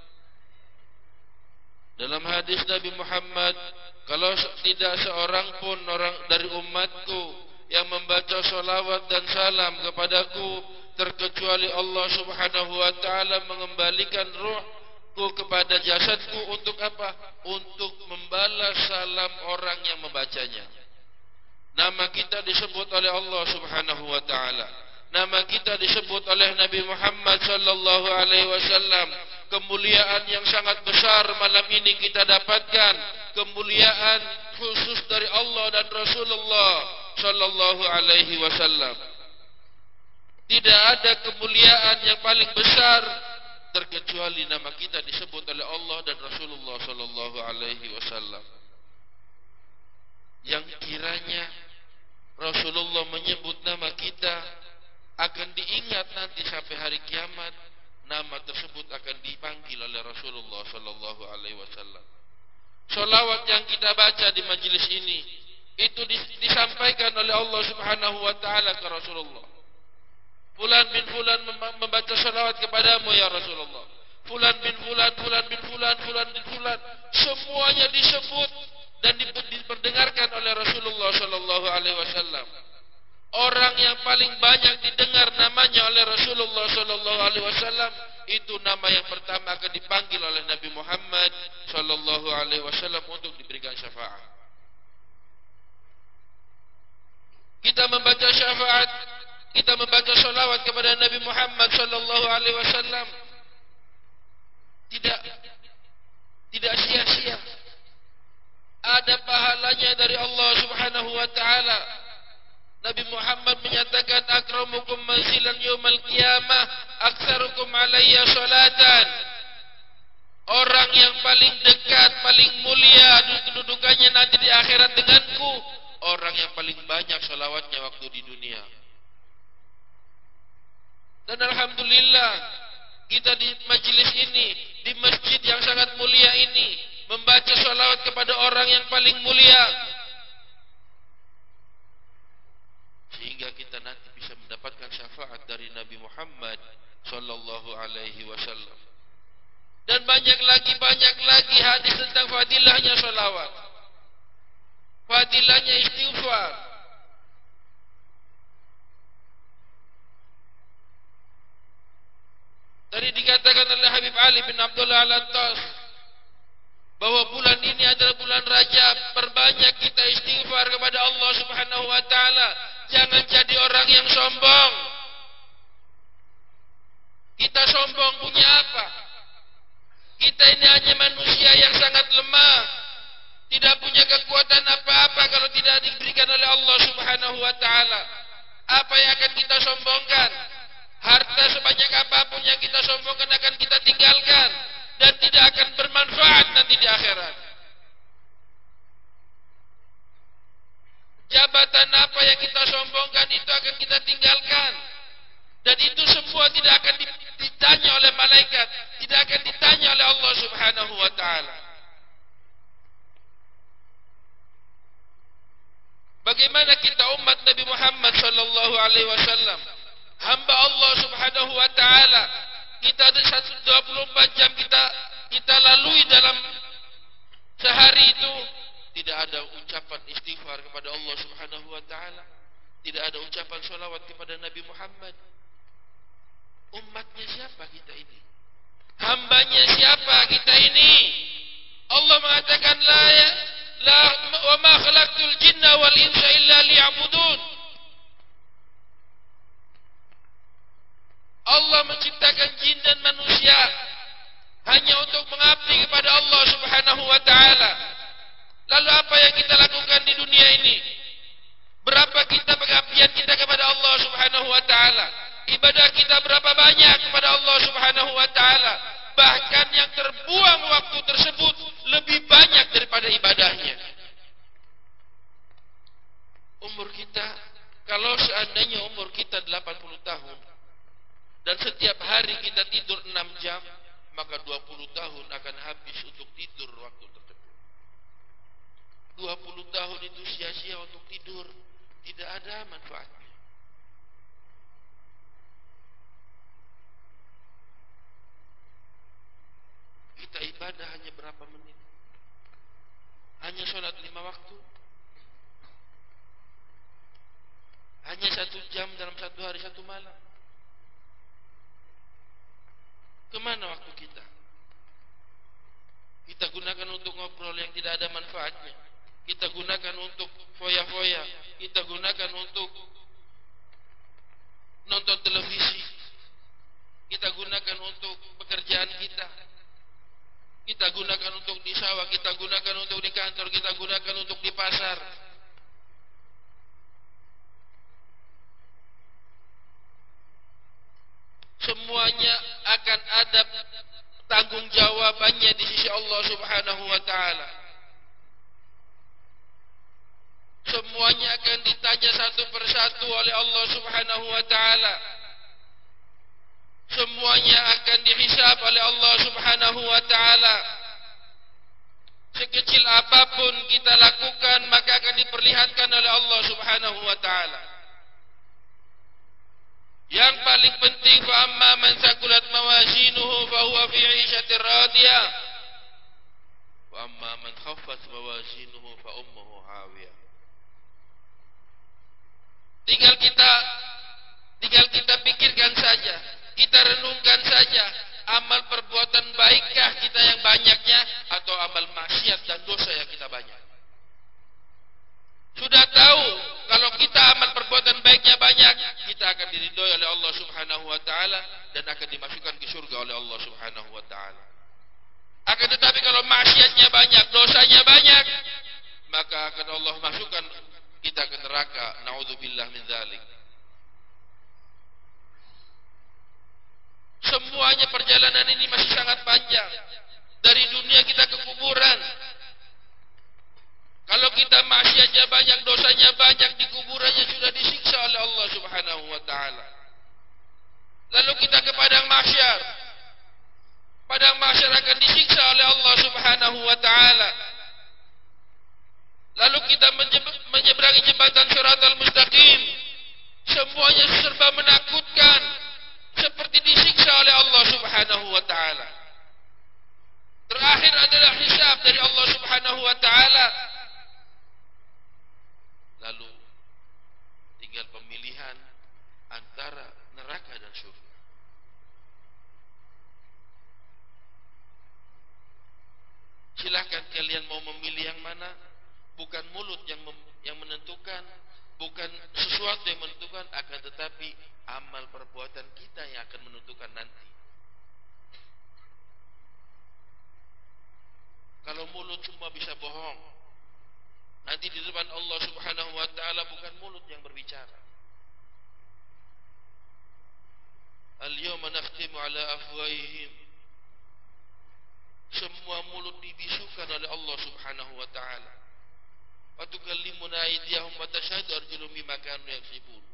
Dalam hadis Nabi Muhammad, kalau tidak seorang pun orang dari umatku yang membaca salawat dan salam kepadaku, terkecuali Allah Subhanahu wa taala mengembalikan ruhku kepada jasadku untuk apa? Untuk membalas salam orang yang membacanya. Nama kita disebut oleh Allah Subhanahu wa taala. Nama kita disebut oleh Nabi Muhammad sallallahu alaihi wasallam. Kemuliaan yang sangat besar malam ini kita dapatkan. Kemuliaan khusus dari Allah dan Rasulullah sallallahu alaihi wasallam. Tidak ada kemuliaan yang paling besar terkecuali nama kita disebut oleh Allah dan Rasulullah sallallahu alaihi wasallam. Yang kiranya Rasulullah menyebut nama kita akan diingat nanti sampai hari kiamat. Nama tersebut akan dipanggil oleh Rasulullah sallallahu alaihi wasallam. Salawat yang kita baca di majelis ini itu disampaikan oleh Allah Subhanahu wa taala ke Rasulullah. Fulan bin fulan membaca salawat kepadamu ya Rasulullah. Fulan bin fulan, fulan bin fulan, fulan bin fulan, semuanya disebut dan diperdengarkan oleh Rasulullah sallallahu alaihi wasallam. Orang yang paling banyak didengar namanya oleh Rasulullah sallallahu alaihi wasallam, itu nama yang pertama akan dipanggil oleh Nabi Muhammad sallallahu alaihi wasallam untuk diberikan syafaat. Kita membaca syafaat, kita membaca salawat kepada Nabi Muhammad sallallahu alaihi wasallam. tidak sia-sia. Ada pahalanya dari Allah Subhanahu wa taala. Nabi Muhammad menyatakan akramukum manzilan yaumal qiyamah aktsarukum alayya salatan. Orang yang paling dekat, paling mulia kedudukannya nanti di akhirat denganku, orang yang paling banyak salawatnya waktu di dunia. Dan alhamdulillah kita di majelis ini, di masjid yang sangat mulia ini, membaca salawat kepada orang yang paling mulia, sehingga kita nanti bisa mendapatkan syafaat dari Nabi Muhammad sallallahu alaihi wasallam. Dan banyak lagi hadis tentang fadilahnya salawat, fadilahnya istighfar. Tadi dikatakan oleh Habib Ali bin Abdullah Al-Attas bahwa bulan ini adalah bulan Rajab. Perbanyak kita istighfar kepada Allah Subhanahu wa taala. Jangan jadi orang yang sombong. Kita sombong punya apa? Kita ini hanya manusia yang sangat lemah, tidak punya kekuatan apa-apa kalau tidak diberikan oleh Allah Subhanahu wa taala. Apa yang akan kita sombongkan? Harta sebanyak apapun yang kita sombongkan akan kita tinggalkan dan tidak akan bermanfaat nanti di akhirat. Jabatan apa yang kita sombongkan itu akan kita tinggalkan, dan itu semua tidak akan ditanya oleh malaikat, tidak akan ditanya oleh Allah Subhanahu wa taala. Bagaimana kita umat Nabi Muhammad sallallahu alaihi wasallam, hamba Allah Subhanahu wa taala, kita ada 24 jam kita lalui dalam sehari itu, tidak ada ucapan istighfar kepada Allah Subhanahu wa taala, tidak ada ucapan salawat kepada Nabi Muhammad. Umatnya siapa kita ini? Hambanya siapa kita ini? Allah mengatakan wa ma khalaqtul jinna wal insa illa liya'budun. Allah menciptakan jin dan manusia hanya untuk mengabdi kepada Allah Subhanahu wa taala. Lalu apa yang kita lakukan di dunia ini? Berapa kita pengabdian kita kepada Allah Subhanahu wa taala? Ibadah kita berapa banyak kepada Allah Subhanahu wa taala? Bahkan yang terbuang waktu tersebut lebih banyak daripada ibadahnya. Umur kita, kalau seandainya umur kita 80 tahun dan setiap hari kita tidur 6 jam, maka 20 tahun akan habis untuk tidur waktu tersebut. 20 tahun itu sia-sia untuk tidur, tidak ada manfaatnya. Kita ibadah hanya berapa menit? Hanya sholat 5 waktu? Hanya 1 jam dalam 1 hari 1 malam? Kemana waktu kita? Kita gunakan untuk ngobrol yang tidak ada manfaatnya. Kita gunakan untuk foya-foya. Kita gunakan untuk nonton televisi. Kita gunakan untuk pekerjaan kita. Kita gunakan untuk di sawah. Kita gunakan untuk di kantor. Kita gunakan untuk di pasar. Semuanya akan ada tanggung jawabannya di sisi Allah Subhanahu wa taala. Semuanya akan ditanya satu persatu oleh Allah Subhanahu wa taala. Semuanya akan dihisab oleh Allah Subhanahu wa taala. Sekecil apapun kita lakukan, maka akan diperlihatkan oleh Allah Subhanahu wa taala. Yang paling penting, fa amma man saqulat mawazinuhu fa huwa fi 'ishatir radiyah wa amma man khaffat mawazinuhu fa ummuhu hawiyah. Tinggal kita pikirkan saja, kita renungkan saja, amal perbuatan baikkah kita yang banyaknya atau amal maksiat dan dosa yang kita banyak. Sudah tahu kalau kita amal perbuatan baiknya banyak, kita akan diridhoi oleh Allah Subhanahu wa taala dan akan dimasukkan ke surga oleh Allah Subhanahu wa taala. Akan tetapi kalau maksiatnya banyak, dosanya banyak, maka akan Allah masukkan kita ke neraka. Na'udzubillah min dzalik. Semuanya perjalanan ini masih sangat panjang. Dari dunia kita ke kuburan. Kalau kita maksiatnya banyak, dosanya banyak, di kuburannya sudah disiksa oleh Allah Subhanahu wa taala. Lalu kita ke padang mahsyar. Padang mahsyar akan disiksa oleh Allah Subhanahu wa taala. Lalu kita menyeberangi jembatan Shiratal Mustaqim. Semuanya serba menakutkan, seperti disiksa oleh Allah Subhanahu wa taala. Terakhir adalah hisab dari Allah Subhanahu wa taala. Lalu tinggal pemilihan antara neraka dan surga. Silahkan kalian mau memilih yang mana. Bukan mulut yang menentukan, bukan sesuatu yang menentukan, akan tetapi amal perbuatan kita yang akan menentukan nanti. Kalau mulut semua bisa bohong, nanti di depan Allah Subhanahu wa taala bukan mulut yang berbicara. Al-yawma nakhtimu ala afwahihim. Semua mulut dibisukan oleh Allah Subhanahu wa taala. Wa tukallimuna aydiyahum wa tashhadu arjuluhum bima kanu yaksibun.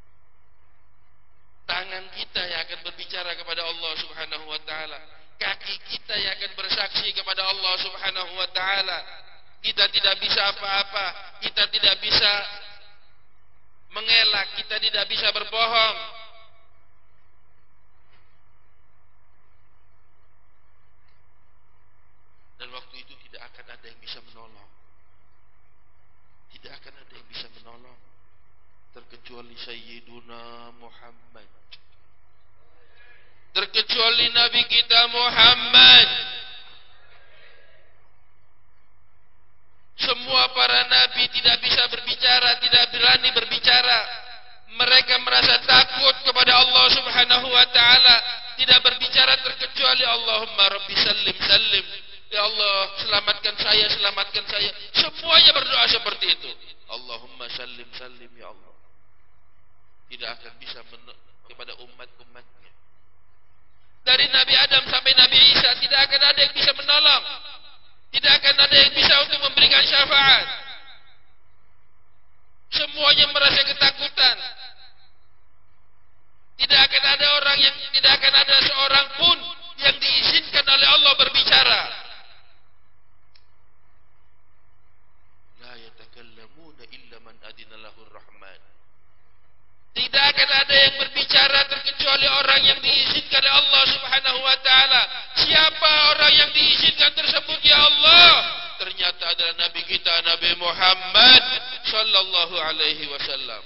Tangan kita yang akan berbicara kepada Allah Subhanahu wa taala. Kaki kita yang akan bersaksi kepada Allah Subhanahu wa taala. Kita tidak bisa apa-apa, kita tidak bisa mengelak, kita tidak bisa berbohong. Dan waktu itu tidak akan ada yang bisa menolong. Tidak akan ada yang bisa menolong terkecuali Sayyiduna Muhammad, terkecuali Nabi kita Muhammad. Semua para nabi tidak bisa berbicara, tidak berani berbicara. Mereka merasa takut kepada Allah Subhanahu wa taala, tidak berbicara terkecuali Allahumma rabbi sallim sallim. Ya Allah, selamatkan saya, selamatkan saya. Semuanya berdoa seperti itu. Allahumma sallim sallim ya Allah. Tidak akan bisa kepada umat-umatnya. Dari Nabi Adam sampai Nabi Isa tidak akan ada yang bisa menolong. Tidak akan ada yang bisa untuk memberikan syafaat. Semuanya merasa ketakutan. Tidak akan ada seorang pun yang diizinkan oleh Allah berbicara. La yatakallamuna illa man adina lahur rahman. Tidak akan ada yang berbicara terkecuali orang yang diizinkan oleh Allah Subhanahu wa taala. Siapa orang yang diizinkan tersebut ya Allah? Ternyata adalah Nabi kita Nabi Muhammad sallallahu alaihi wasallam.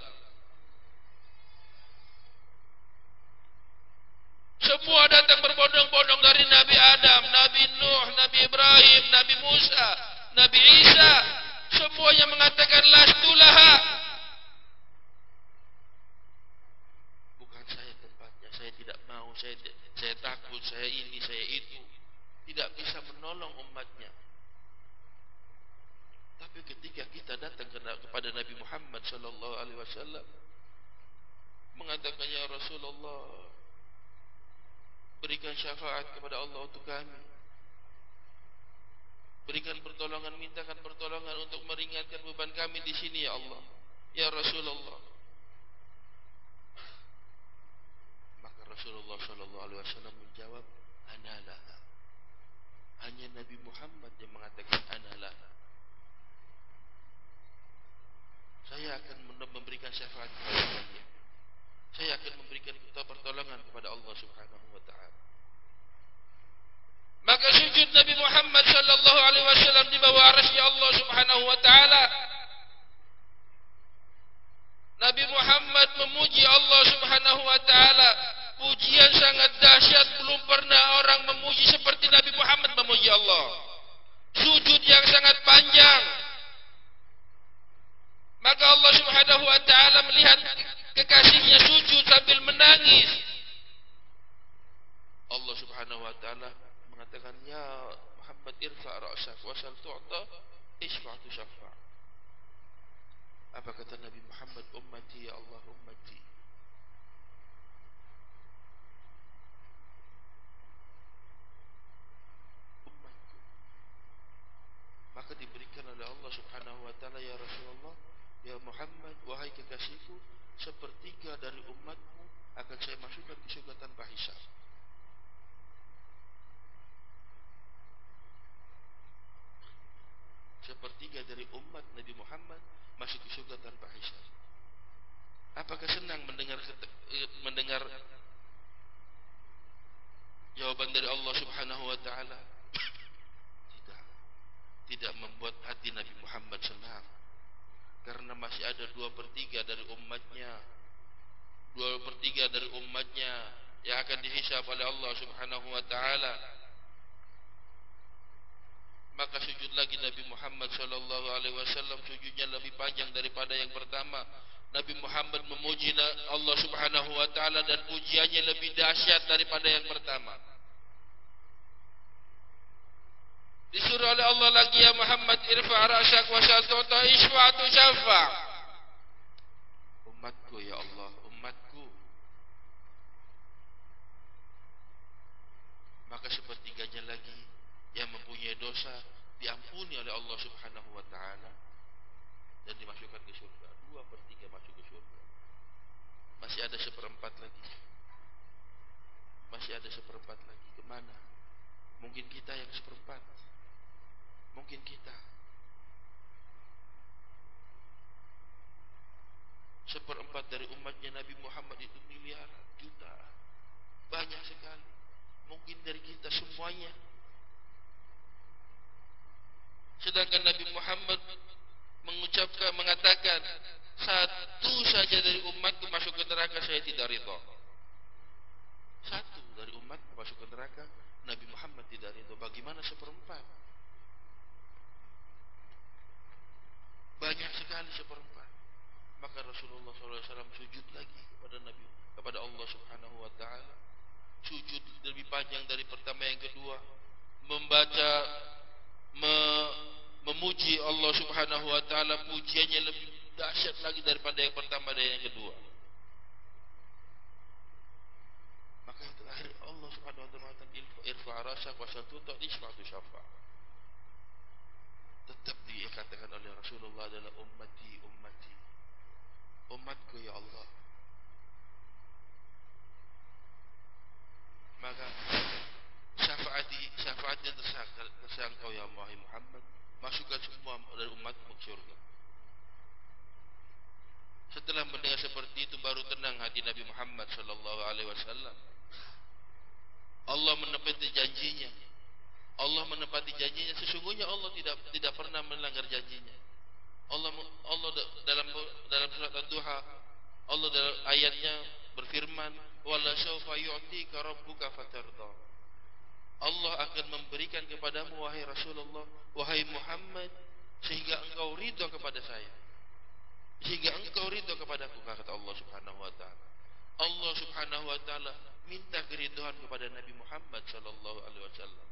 Semua datang berbondong-bondong dari Nabi Adam, Nabi Nuh, Nabi Ibrahim, Nabi Musa, Nabi Isa. Semuanya mengatakan lastulaha. Bukan saya tempatnya, saya tidak mau, saya takut, saya ini, saya itu. Tidak bisa menolong umatnya. Tapi ketika kita datang kepada Nabi Muhammad sallallahu alaihi wasallam, mengatakan ya Rasulullah, berikan syafaat kepada Allah untuk kami. Berikan pertolongan, mintakan pertolongan untuk meringankan beban kami di sini ya Allah. Ya Rasulullah. Maka Rasulullah sallallahu alaihi wasallam menjawab, ana laha. Hanya Nabi Muhammad yang mengatakan ana laha. Saya akan memberikan syafaat kepada dia. Saya akan memberikan pertolongan kepada Allah Subhanahu wa taala. Maka sujud Nabi Muhammad sallallahu alaihi wasallam di bawah arsy Allah Subhanahu wa taala. Nabi Muhammad memuji Allah Subhanahu wa taala. Pujian sangat dahsyat, belum pernah orang memuji seperti Nabi Muhammad memuji Allah. Sujud yang sangat panjang. Maka Allah Subhanahu wa taala melihat kekasihnya sujud sambil menangis. Allah Subhanahu wa taala mengatakan, ya Muhammad irfa' ra'sak wasal tu'ta isfa' tusaffa'. Apa kata Nabi Muhammad? Ummati ya Allah, ummati. Umatku. Maka diberikan oleh Allah Subhanahu wa taala, ya Rasulullah, ya Muhammad, wahai kekasihku, sepertiga dari umatmu akan saya masukkan ke surga tanpa hisab. Sepertiga dari umat Nabi Muhammad masuk ke surga tanpa hisab. Apakah senang mendengar jawaban dari Allah Subhanahu wa taala? Tidak. Tidak membuat hati Nabi Muhammad senang. Karena masih ada 2/3 dari umatnya. 2/3 dari umatnya yang akan dihisab oleh Allah Subhanahu wa taala. Maka sujud lagi Nabi Muhammad sallallahu alaihi wasallam, sujudnya lebih panjang daripada yang pertama. Nabi Muhammad memuji Allah Subhanahu wa taala dan pujiannya lebih dahsyat daripada yang pertama. Disuruh oleh Allah lagi, ya Muhammad irfa' ra'sak wasal tu'ta isfa' tusaffa'. Umatku ya Allah, umatku. Maka sepertiganya lagi yang mempunyai dosa diampuni oleh Allah Subhanahu wa taala dan dimasukkan ke surga. 2/3 masuk ke surga. Masih ada 1/4 lagi. Masih ada 1/4 lagi. Kemana? Mungkin kita yang 1/4. Mungkin kita 1/4 dari umatnya Nabi Muhammad itu miliaran, juta, banyak sekali. Mungkin dari kita semuanya. Sedangkan Nabi Muhammad mengatakan, satu saja dari umatku masuk ke neraka saya tidak ridha. Satu dari umatku masuk ke neraka, Nabi Muhammad tidak ridha. Bagaimana 1/4? Banyak sekali 1/4. Maka Rasulullah SAW sujud lagi kepada Allah Subhanahu wa taala. Sujud lebih panjang dari pertama yang kedua, membaca memuji Allah Subhanahu wa taala, pujiannya lebih dahsyat lagi daripada yang pertama dan yang kedua. Maka yang terakhir Allah Subhanahu wa taala mengatakan irfa' ra'sak wasal tu'ta isfa' tusaffa'. Tetap dikatakan oleh Rasulullah adalah ummati, ummati. Umatku ya Allah. Maka syafaatnya tersangkau ya Muhammad, masukkan semua dari umatmu ke surga. Setelah mendengar seperti itu baru tenang hati Nabi Muhammad sallallahu alaihi wasallam. Allah menepati janjinya. Allah menepati janjinya. Sesungguhnya Allah tidak pernah melanggar janjinya. Allah dalam surat Ad-Duha, Allah dalam ayatnya berfirman, "Wala sawfa yu'tika rabbuka fatarda." Allah akan memberikan kepadamu wahai Rasulullah, wahai Muhammad, sehingga engkau ridha kepada saya. Sehingga engkau ridha kepadaku, kata Allah Subhanahu wa taala. Allah Subhanahu wa taala minta keridhaan kepada Nabi Muhammad sallallahu alaihi wasallam.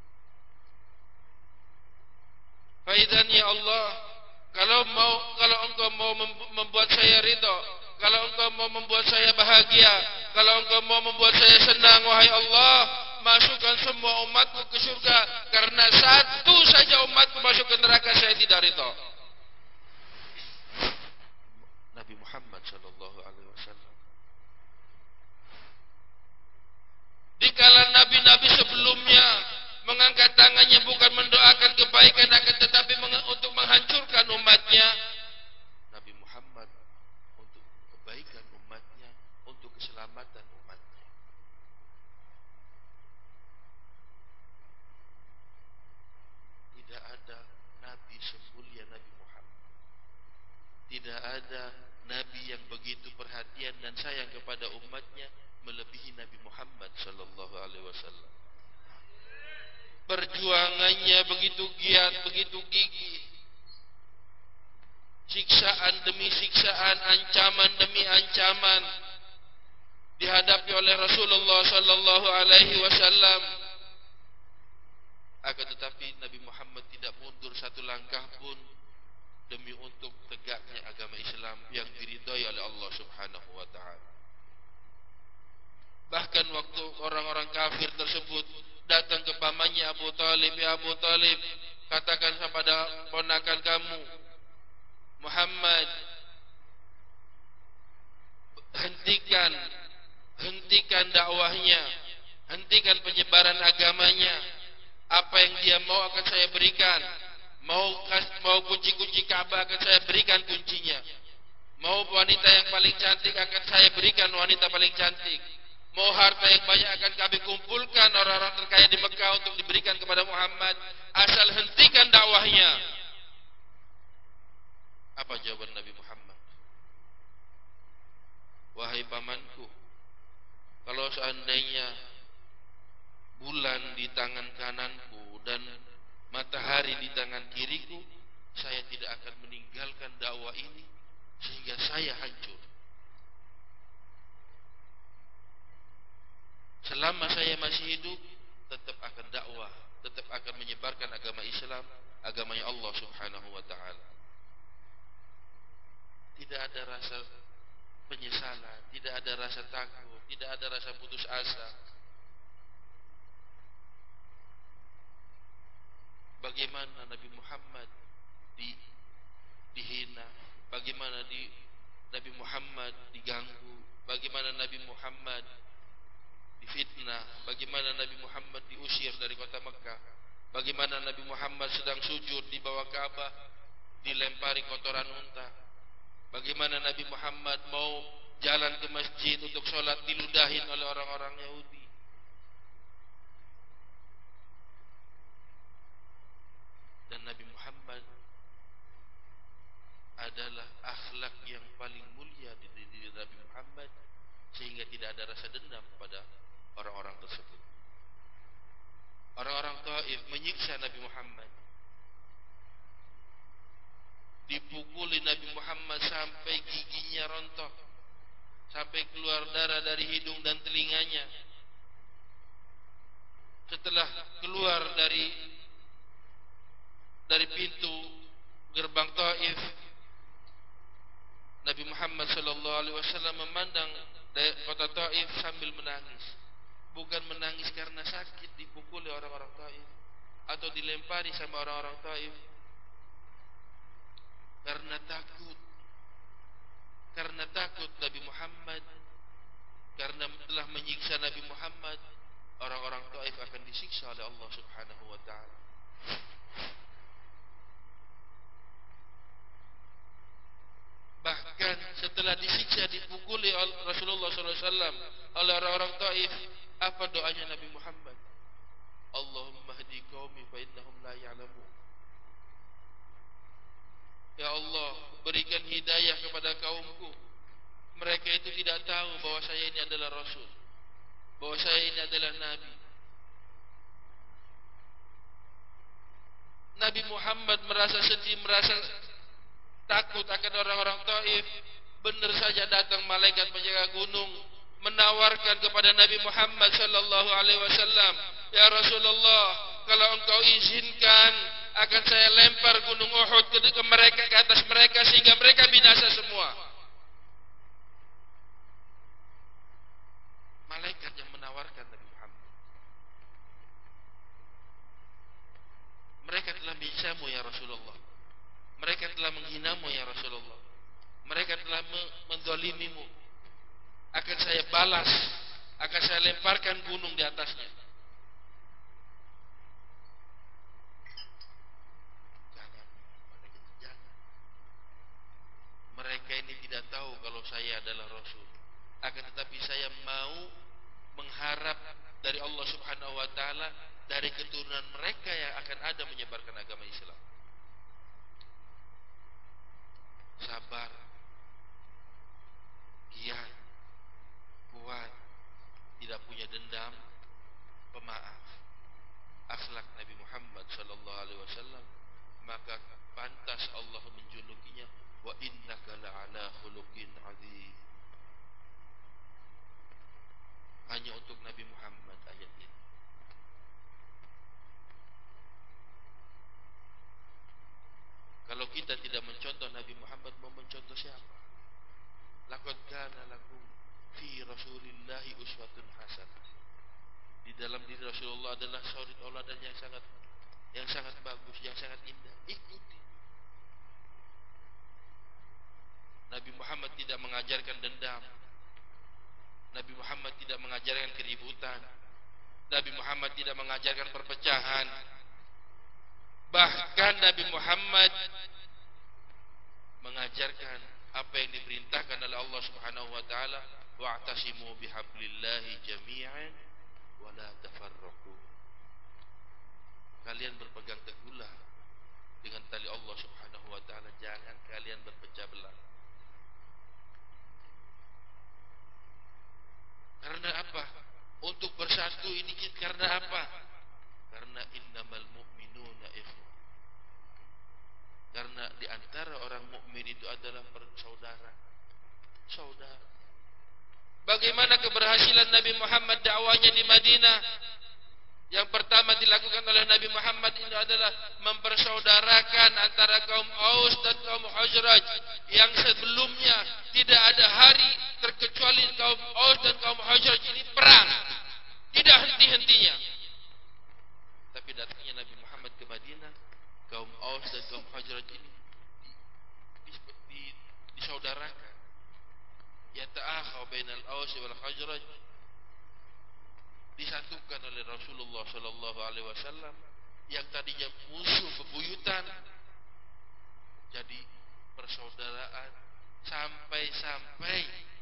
Faidan ya Allah, kalau engkau mau membuat saya ridha, kalau engkau mau membuat saya bahagia, kalau engkau mau membuat saya senang, wahai Allah, masukkan semua umatku ke surga, karena satu saja umatku masuk ke neraka saya tidak ridha. Nabi Muhammad sallallahu alaihi wasallam. Dikala nabi-nabi sebelumnya mengangkat tangannya bukan mendoakan kebaikan akan tetapi untuk menghancurkan umatnya, Nabi Muhammad untuk kebaikan umatnya, untuk keselamatan umatnya. Tidak ada nabi semulia Nabi Muhammad. Tidak ada nabi yang begitu perhatian dan sayang kepada umatnya melebihi Nabi Muhammad sallallahu alaihi wasallam. Perjuangannya begitu giat, begitu gigih. Siksaan demi siksaan, ancaman demi ancaman dihadapi oleh Rasulullah sallallahu alaihi wasallam. Akan tetapi Nabi Muhammad tidak mundur satu langkah pun demi untuk tegaknya agama Islam yang diridhai oleh Allah Subhanahu wa taala. Bahkan waktu orang-orang kafir tersebut datang ke pamannya Abu Talib, "Ya Abu Talib, katakan kepada ponakan kamu Muhammad, hentikan dakwahnya, hentikan penyebaran agamanya. Apa yang dia mau akan saya berikan. Mau kunci-kunci Ka'bah akan saya berikan kuncinya. Mau wanita yang paling cantik akan saya berikan wanita paling cantik. Mau harta yang banyak akan kami kumpulkan orang-orang terkaya di Mekah untuk diberikan kepada Muhammad, asal hentikan dakwahnya." Apa jawaban Nabi Muhammad? "Wahai pamanku, kalau seandainya bulan di tangan kananku dan matahari di tangan kiriku, saya tidak akan meninggalkan dakwah ini sehingga saya hancur. Selama saya masih hidup, tetap akan dakwah, tetap akan menyebarkan agama Islam, agamanya Allah Subhanahu wa taala. Tidak ada rasa penyesalan, tidak ada rasa takut, tidak ada rasa putus asa. Bagaimana Nabi Muhammad dihina, bagaimana Nabi Muhammad diganggu, bagaimana Nabi Muhammad difitnah, bagaimana Nabi Muhammad diusir dari kota Mekah, bagaimana Nabi Muhammad sedang sujud di bawah Ka'bah dilempari kotoran unta, bagaimana Nabi Muhammad mau jalan ke masjid untuk sholat diludahin oleh orang-orang Yahudi. Dan Nabi Muhammad adalah akhlak yang paling mulia di diri Nabi Muhammad, sehingga tidak ada rasa dendam kepada orang-orang tersebut. Orang-orang Taif menyiksa Nabi Muhammad, dipukuli Nabi Muhammad sampai giginya rontok, sampai keluar darah dari hidung dan telinganya. Setelah keluar dari pintu gerbang Taif, Nabi Muhammad sallallahu alaihi wasallam memandang kota Taif sambil menangis. Bukan menangis karena sakit dipukuli orang-orang Taif atau dilempari sama orang-orang Taif, karena takut Nabi Muhammad, karena telah menyiksa Nabi Muhammad, orang-orang Taif akan disiksa oleh Allah Subhanahu wa taala. Bahkan setelah disiksa, dipukuli Rasulullah SAW oleh orang-orang Taif, apa doanya Nabi Muhammad? Allahumma hdi qaumi fa innahum la ya'lamun. Ya Allah, berikan hidayah kepada kaumku. Mereka itu tidak tahu bahwa saya ini adalah Rasul, bahwa saya ini adalah Nabi. Nabi Muhammad merasa sedih, merasa takut akan orang-orang Taif. Benar saja datang malaikat penjaga gunung menawarkan kepada Nabi Muhammad sallallahu alaihi wasallam, "Ya Rasulullah, kalau engkau izinkan, akan saya lempar gunung Uhud ke mereka, ke atas mereka, sehingga mereka binasa semua." Malaikat yang menawarkan Nabi Muhammad. Mereka telah menyiksamu ya Rasulullah, mereka telah menghinamu ya Rasulullah, mereka telah menzalimimu. Akan saya balas, akan saya lemparkan gunung di atasnya. Jangan. Mereka ini tidak tahu kalau saya adalah Rasul. Akan tetapi saya mau mengharap dari Allah Subhanahu wa taala, dari keturunan mereka yang akan ada menyebarkan agama Islam. Sabar, giat, kuat, tidak punya dendam, pemaaf. Akhlak Nabi Muhammad sallallahu alaihi wasallam, maka pantas Allah menjulukinya, wa innaka la'ala khuluqin 'adzim. Hanya untuk Nabi Muhammad ayat ini. kana lakum fi Rasulillahi uswatun hasanah. Di dalam diri Rasulullah adalah suri tauladan yang sangat bagus, yang sangat indah. Ikuti. Nabi Muhammad tidak mengajarkan dendam. Nabi Muhammad tidak mengajarkan keributan. Nabi Muhammad tidak mengajarkan perpecahan. Bahkan Nabi Muhammad mengajarkan apa yang diperintahkan oleh Allah Subhanahu wa taala, wa'tasimu bihablillahi jami'an wa la tafarraqu. Kalian berpegang teguhlah dengan tali Allah Subhanahu wa taala, jangan kalian berpecah belah. Karena apa? Untuk bersatu ini karena apa? Karena innamal mu'minuna ikhwah. Karena di antara orang mukmin itu adalah saudara. Bagaimana keberhasilan Nabi Muhammad dakwahnya di Madinah? Yang pertama dilakukan oleh Nabi Muhammad ini adalah mempersaudarakan antara kaum Aus dan kaum Khazraj yang sebelumnya tidak ada hari terkecuali kaum Aus dan kaum Khazraj ini perang, tidak henti-hentinya. Tapi datangnya Nabi Muhammad ke Madinah, kaum Aus dan kaum Khazraj ini disaudarakan. Yata'akhaw bainal Aus wal Khazraj, disatukan oleh Rasulullah sallallahu alaihi wasallam yang tadinya musuh bebuyutan jadi persaudaraan, sampai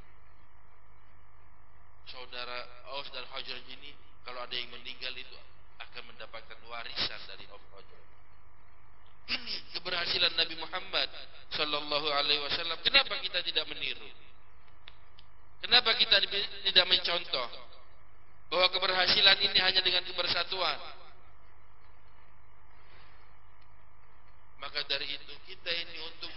saudara Aus dan Khazraj ini kalau ada yang meninggal itu akan mendapatkan warisan dari Aus Khazraj. Ini keberhasilan Nabi Muhammad sallallahu alaihi wasallam. Kenapa kita tidak meniru? Kenapa kita tidak mencontoh bahwa keberhasilan ini hanya dengan kebersatuan? Maka dari itu kita ini untuk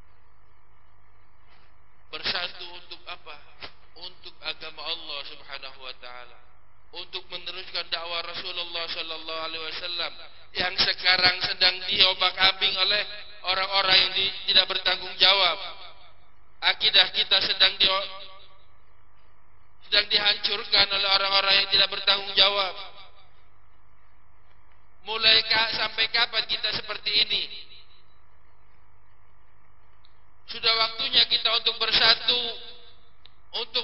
bersatu untuk apa? Untuk agama Allah Subhanahu wa taala, untuk meneruskan dakwah Rasulullah sallallahu alaihi wasallam yang sekarang sedang diobak-abing oleh orang-orang yang tidak bertanggung jawab. Akidah kita sedang dihancurkan oleh orang-orang yang tidak bertanggung jawab. Sampai kapan kita seperti ini? Sudah waktunya kita untuk bersatu, untuk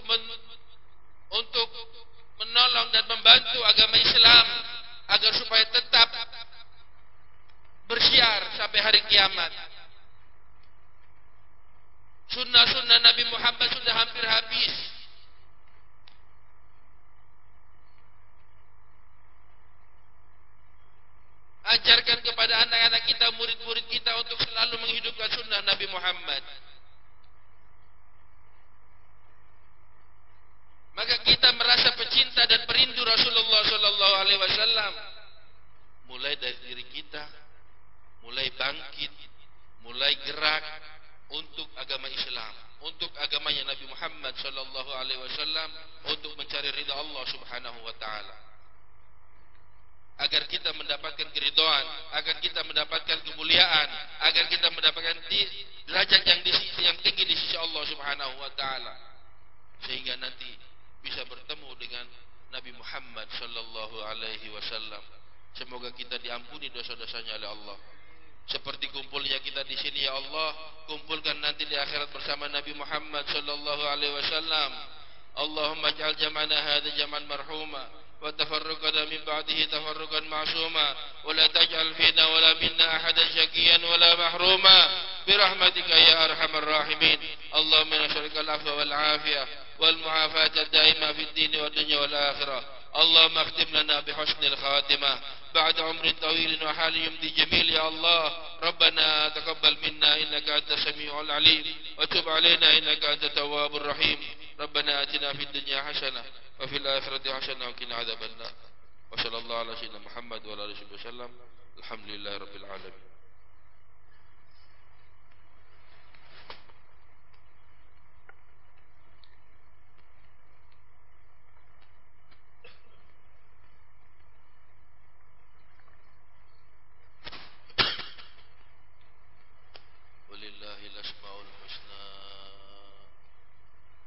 menolong dan membantu agama Islam agar supaya tetap bersiar sampai hari kiamat. Sunnah-sunnah Nabi Muhammad sudah hampir habis. Ajarkan kepada anak-anak kita, murid-murid kita untuk selalu menghidupkan sunnah Nabi Muhammad. Maka kita merasa pecinta dan perindu Rasulullah sallallahu alaihi wasallam. Mulai dari diri kita, mulai bangkit, mulai gerak untuk agama Islam, untuk agamanya Nabi Muhammad sallallahu alaihi wasallam, untuk mencari ridha Allah Subhanahu wa taala. Agar kita mendapatkan keridhaan, agar kita mendapatkan kemuliaan, agar kita mendapatkan derajat yang tinggi di sisi Allah Subhanahu wa taala, sehingga nanti bisa bertemu dengan Nabi Muhammad sallallahu alaihi wasallam. Semoga kita diampuni dosa-dosanya oleh Allah. Seperti kumpulnya kita di sini, ya Allah, kumpulkan nanti di akhirat bersama Nabi Muhammad sallallahu alaihi wasallam. Allahumma ij'al jam'ana hadza jam'an marhuma وتفرقنا من بعده تفرقا معصوما ولا تجعل فينا ولا منا أحدا شقيا ولا محروما برحمتك يا أرحم الراحمين. اللهم نسألك العفو والعافية والمعافاة الدائمة في الدين والدنيا والآخرة. اللهم اختم لنا بحسن الخاتمة بعد عمر طويل وحال يمضي جميل يا الله. ربنا تقبل منا إنك أنت السميع العليم وتب علينا إنك أنت التواب الرحيم. ربنا آتنا في الدنيا حسنة وفي الآخرة حسنة وقنا عذاب النار. وصلى الله على سيدنا محمد وعلى آله وسلم. الحمد لله رب العالمين. ولله الأسماء الحسنى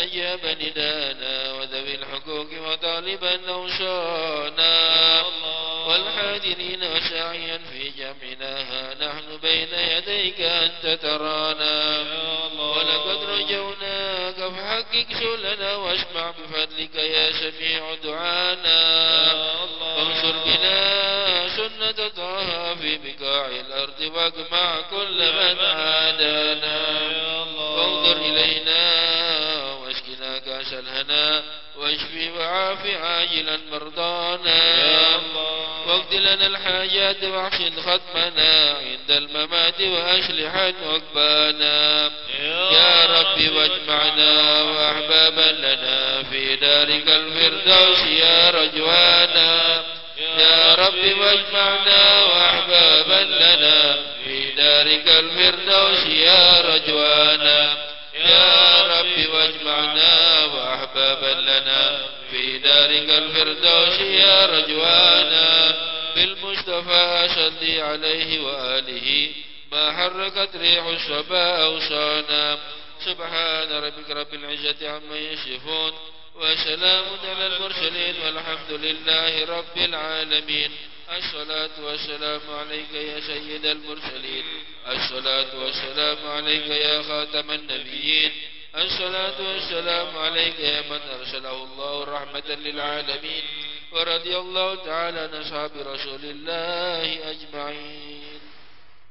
أجاب ندانا وذوي الحقوق وطالبا أوصانا والحاضرين وساعيا في جمعناها نحن بين يديك أنت ترانا ولقد رجوناك فحقق سؤلنا واسمع بفضلك يا سميع دعانا وانصر بنا سنة طه في بقاع الأرض واجمع كل من عادانا وانظر إلينا واسقنا كاس الهنا واشفي وعافي عاجلا مرضانا واقض لنا الحاجات واحسن ختمنا عند الممات وأصلح عقبانا يا رب واجمعنا وأحبابا لنا في دارك الفردوس يا رجوانا يا رب واجمعنا وأحبابا لنا في دارك الفردوس يا رجوانا يا رب واجمعنا وأحبابا لنا في دارك الفردوس يا رجوانا بالمصطفى صل عليه وآله ما حركت ريح الصبا أوصانا سبحان ربك رب العزة عما يصفون وسلام على المرسلين والحمد لله رب العالمين. الصلاة والسلام عليك يا سيد المرسلين، الصلاة والسلام عليك يا خاتم النبيين، الصلاة والسلام عليك يا من أرسله الله رحمة للعالمين. ورضي الله تعالى عن أصحاب رسول الله أجمعين.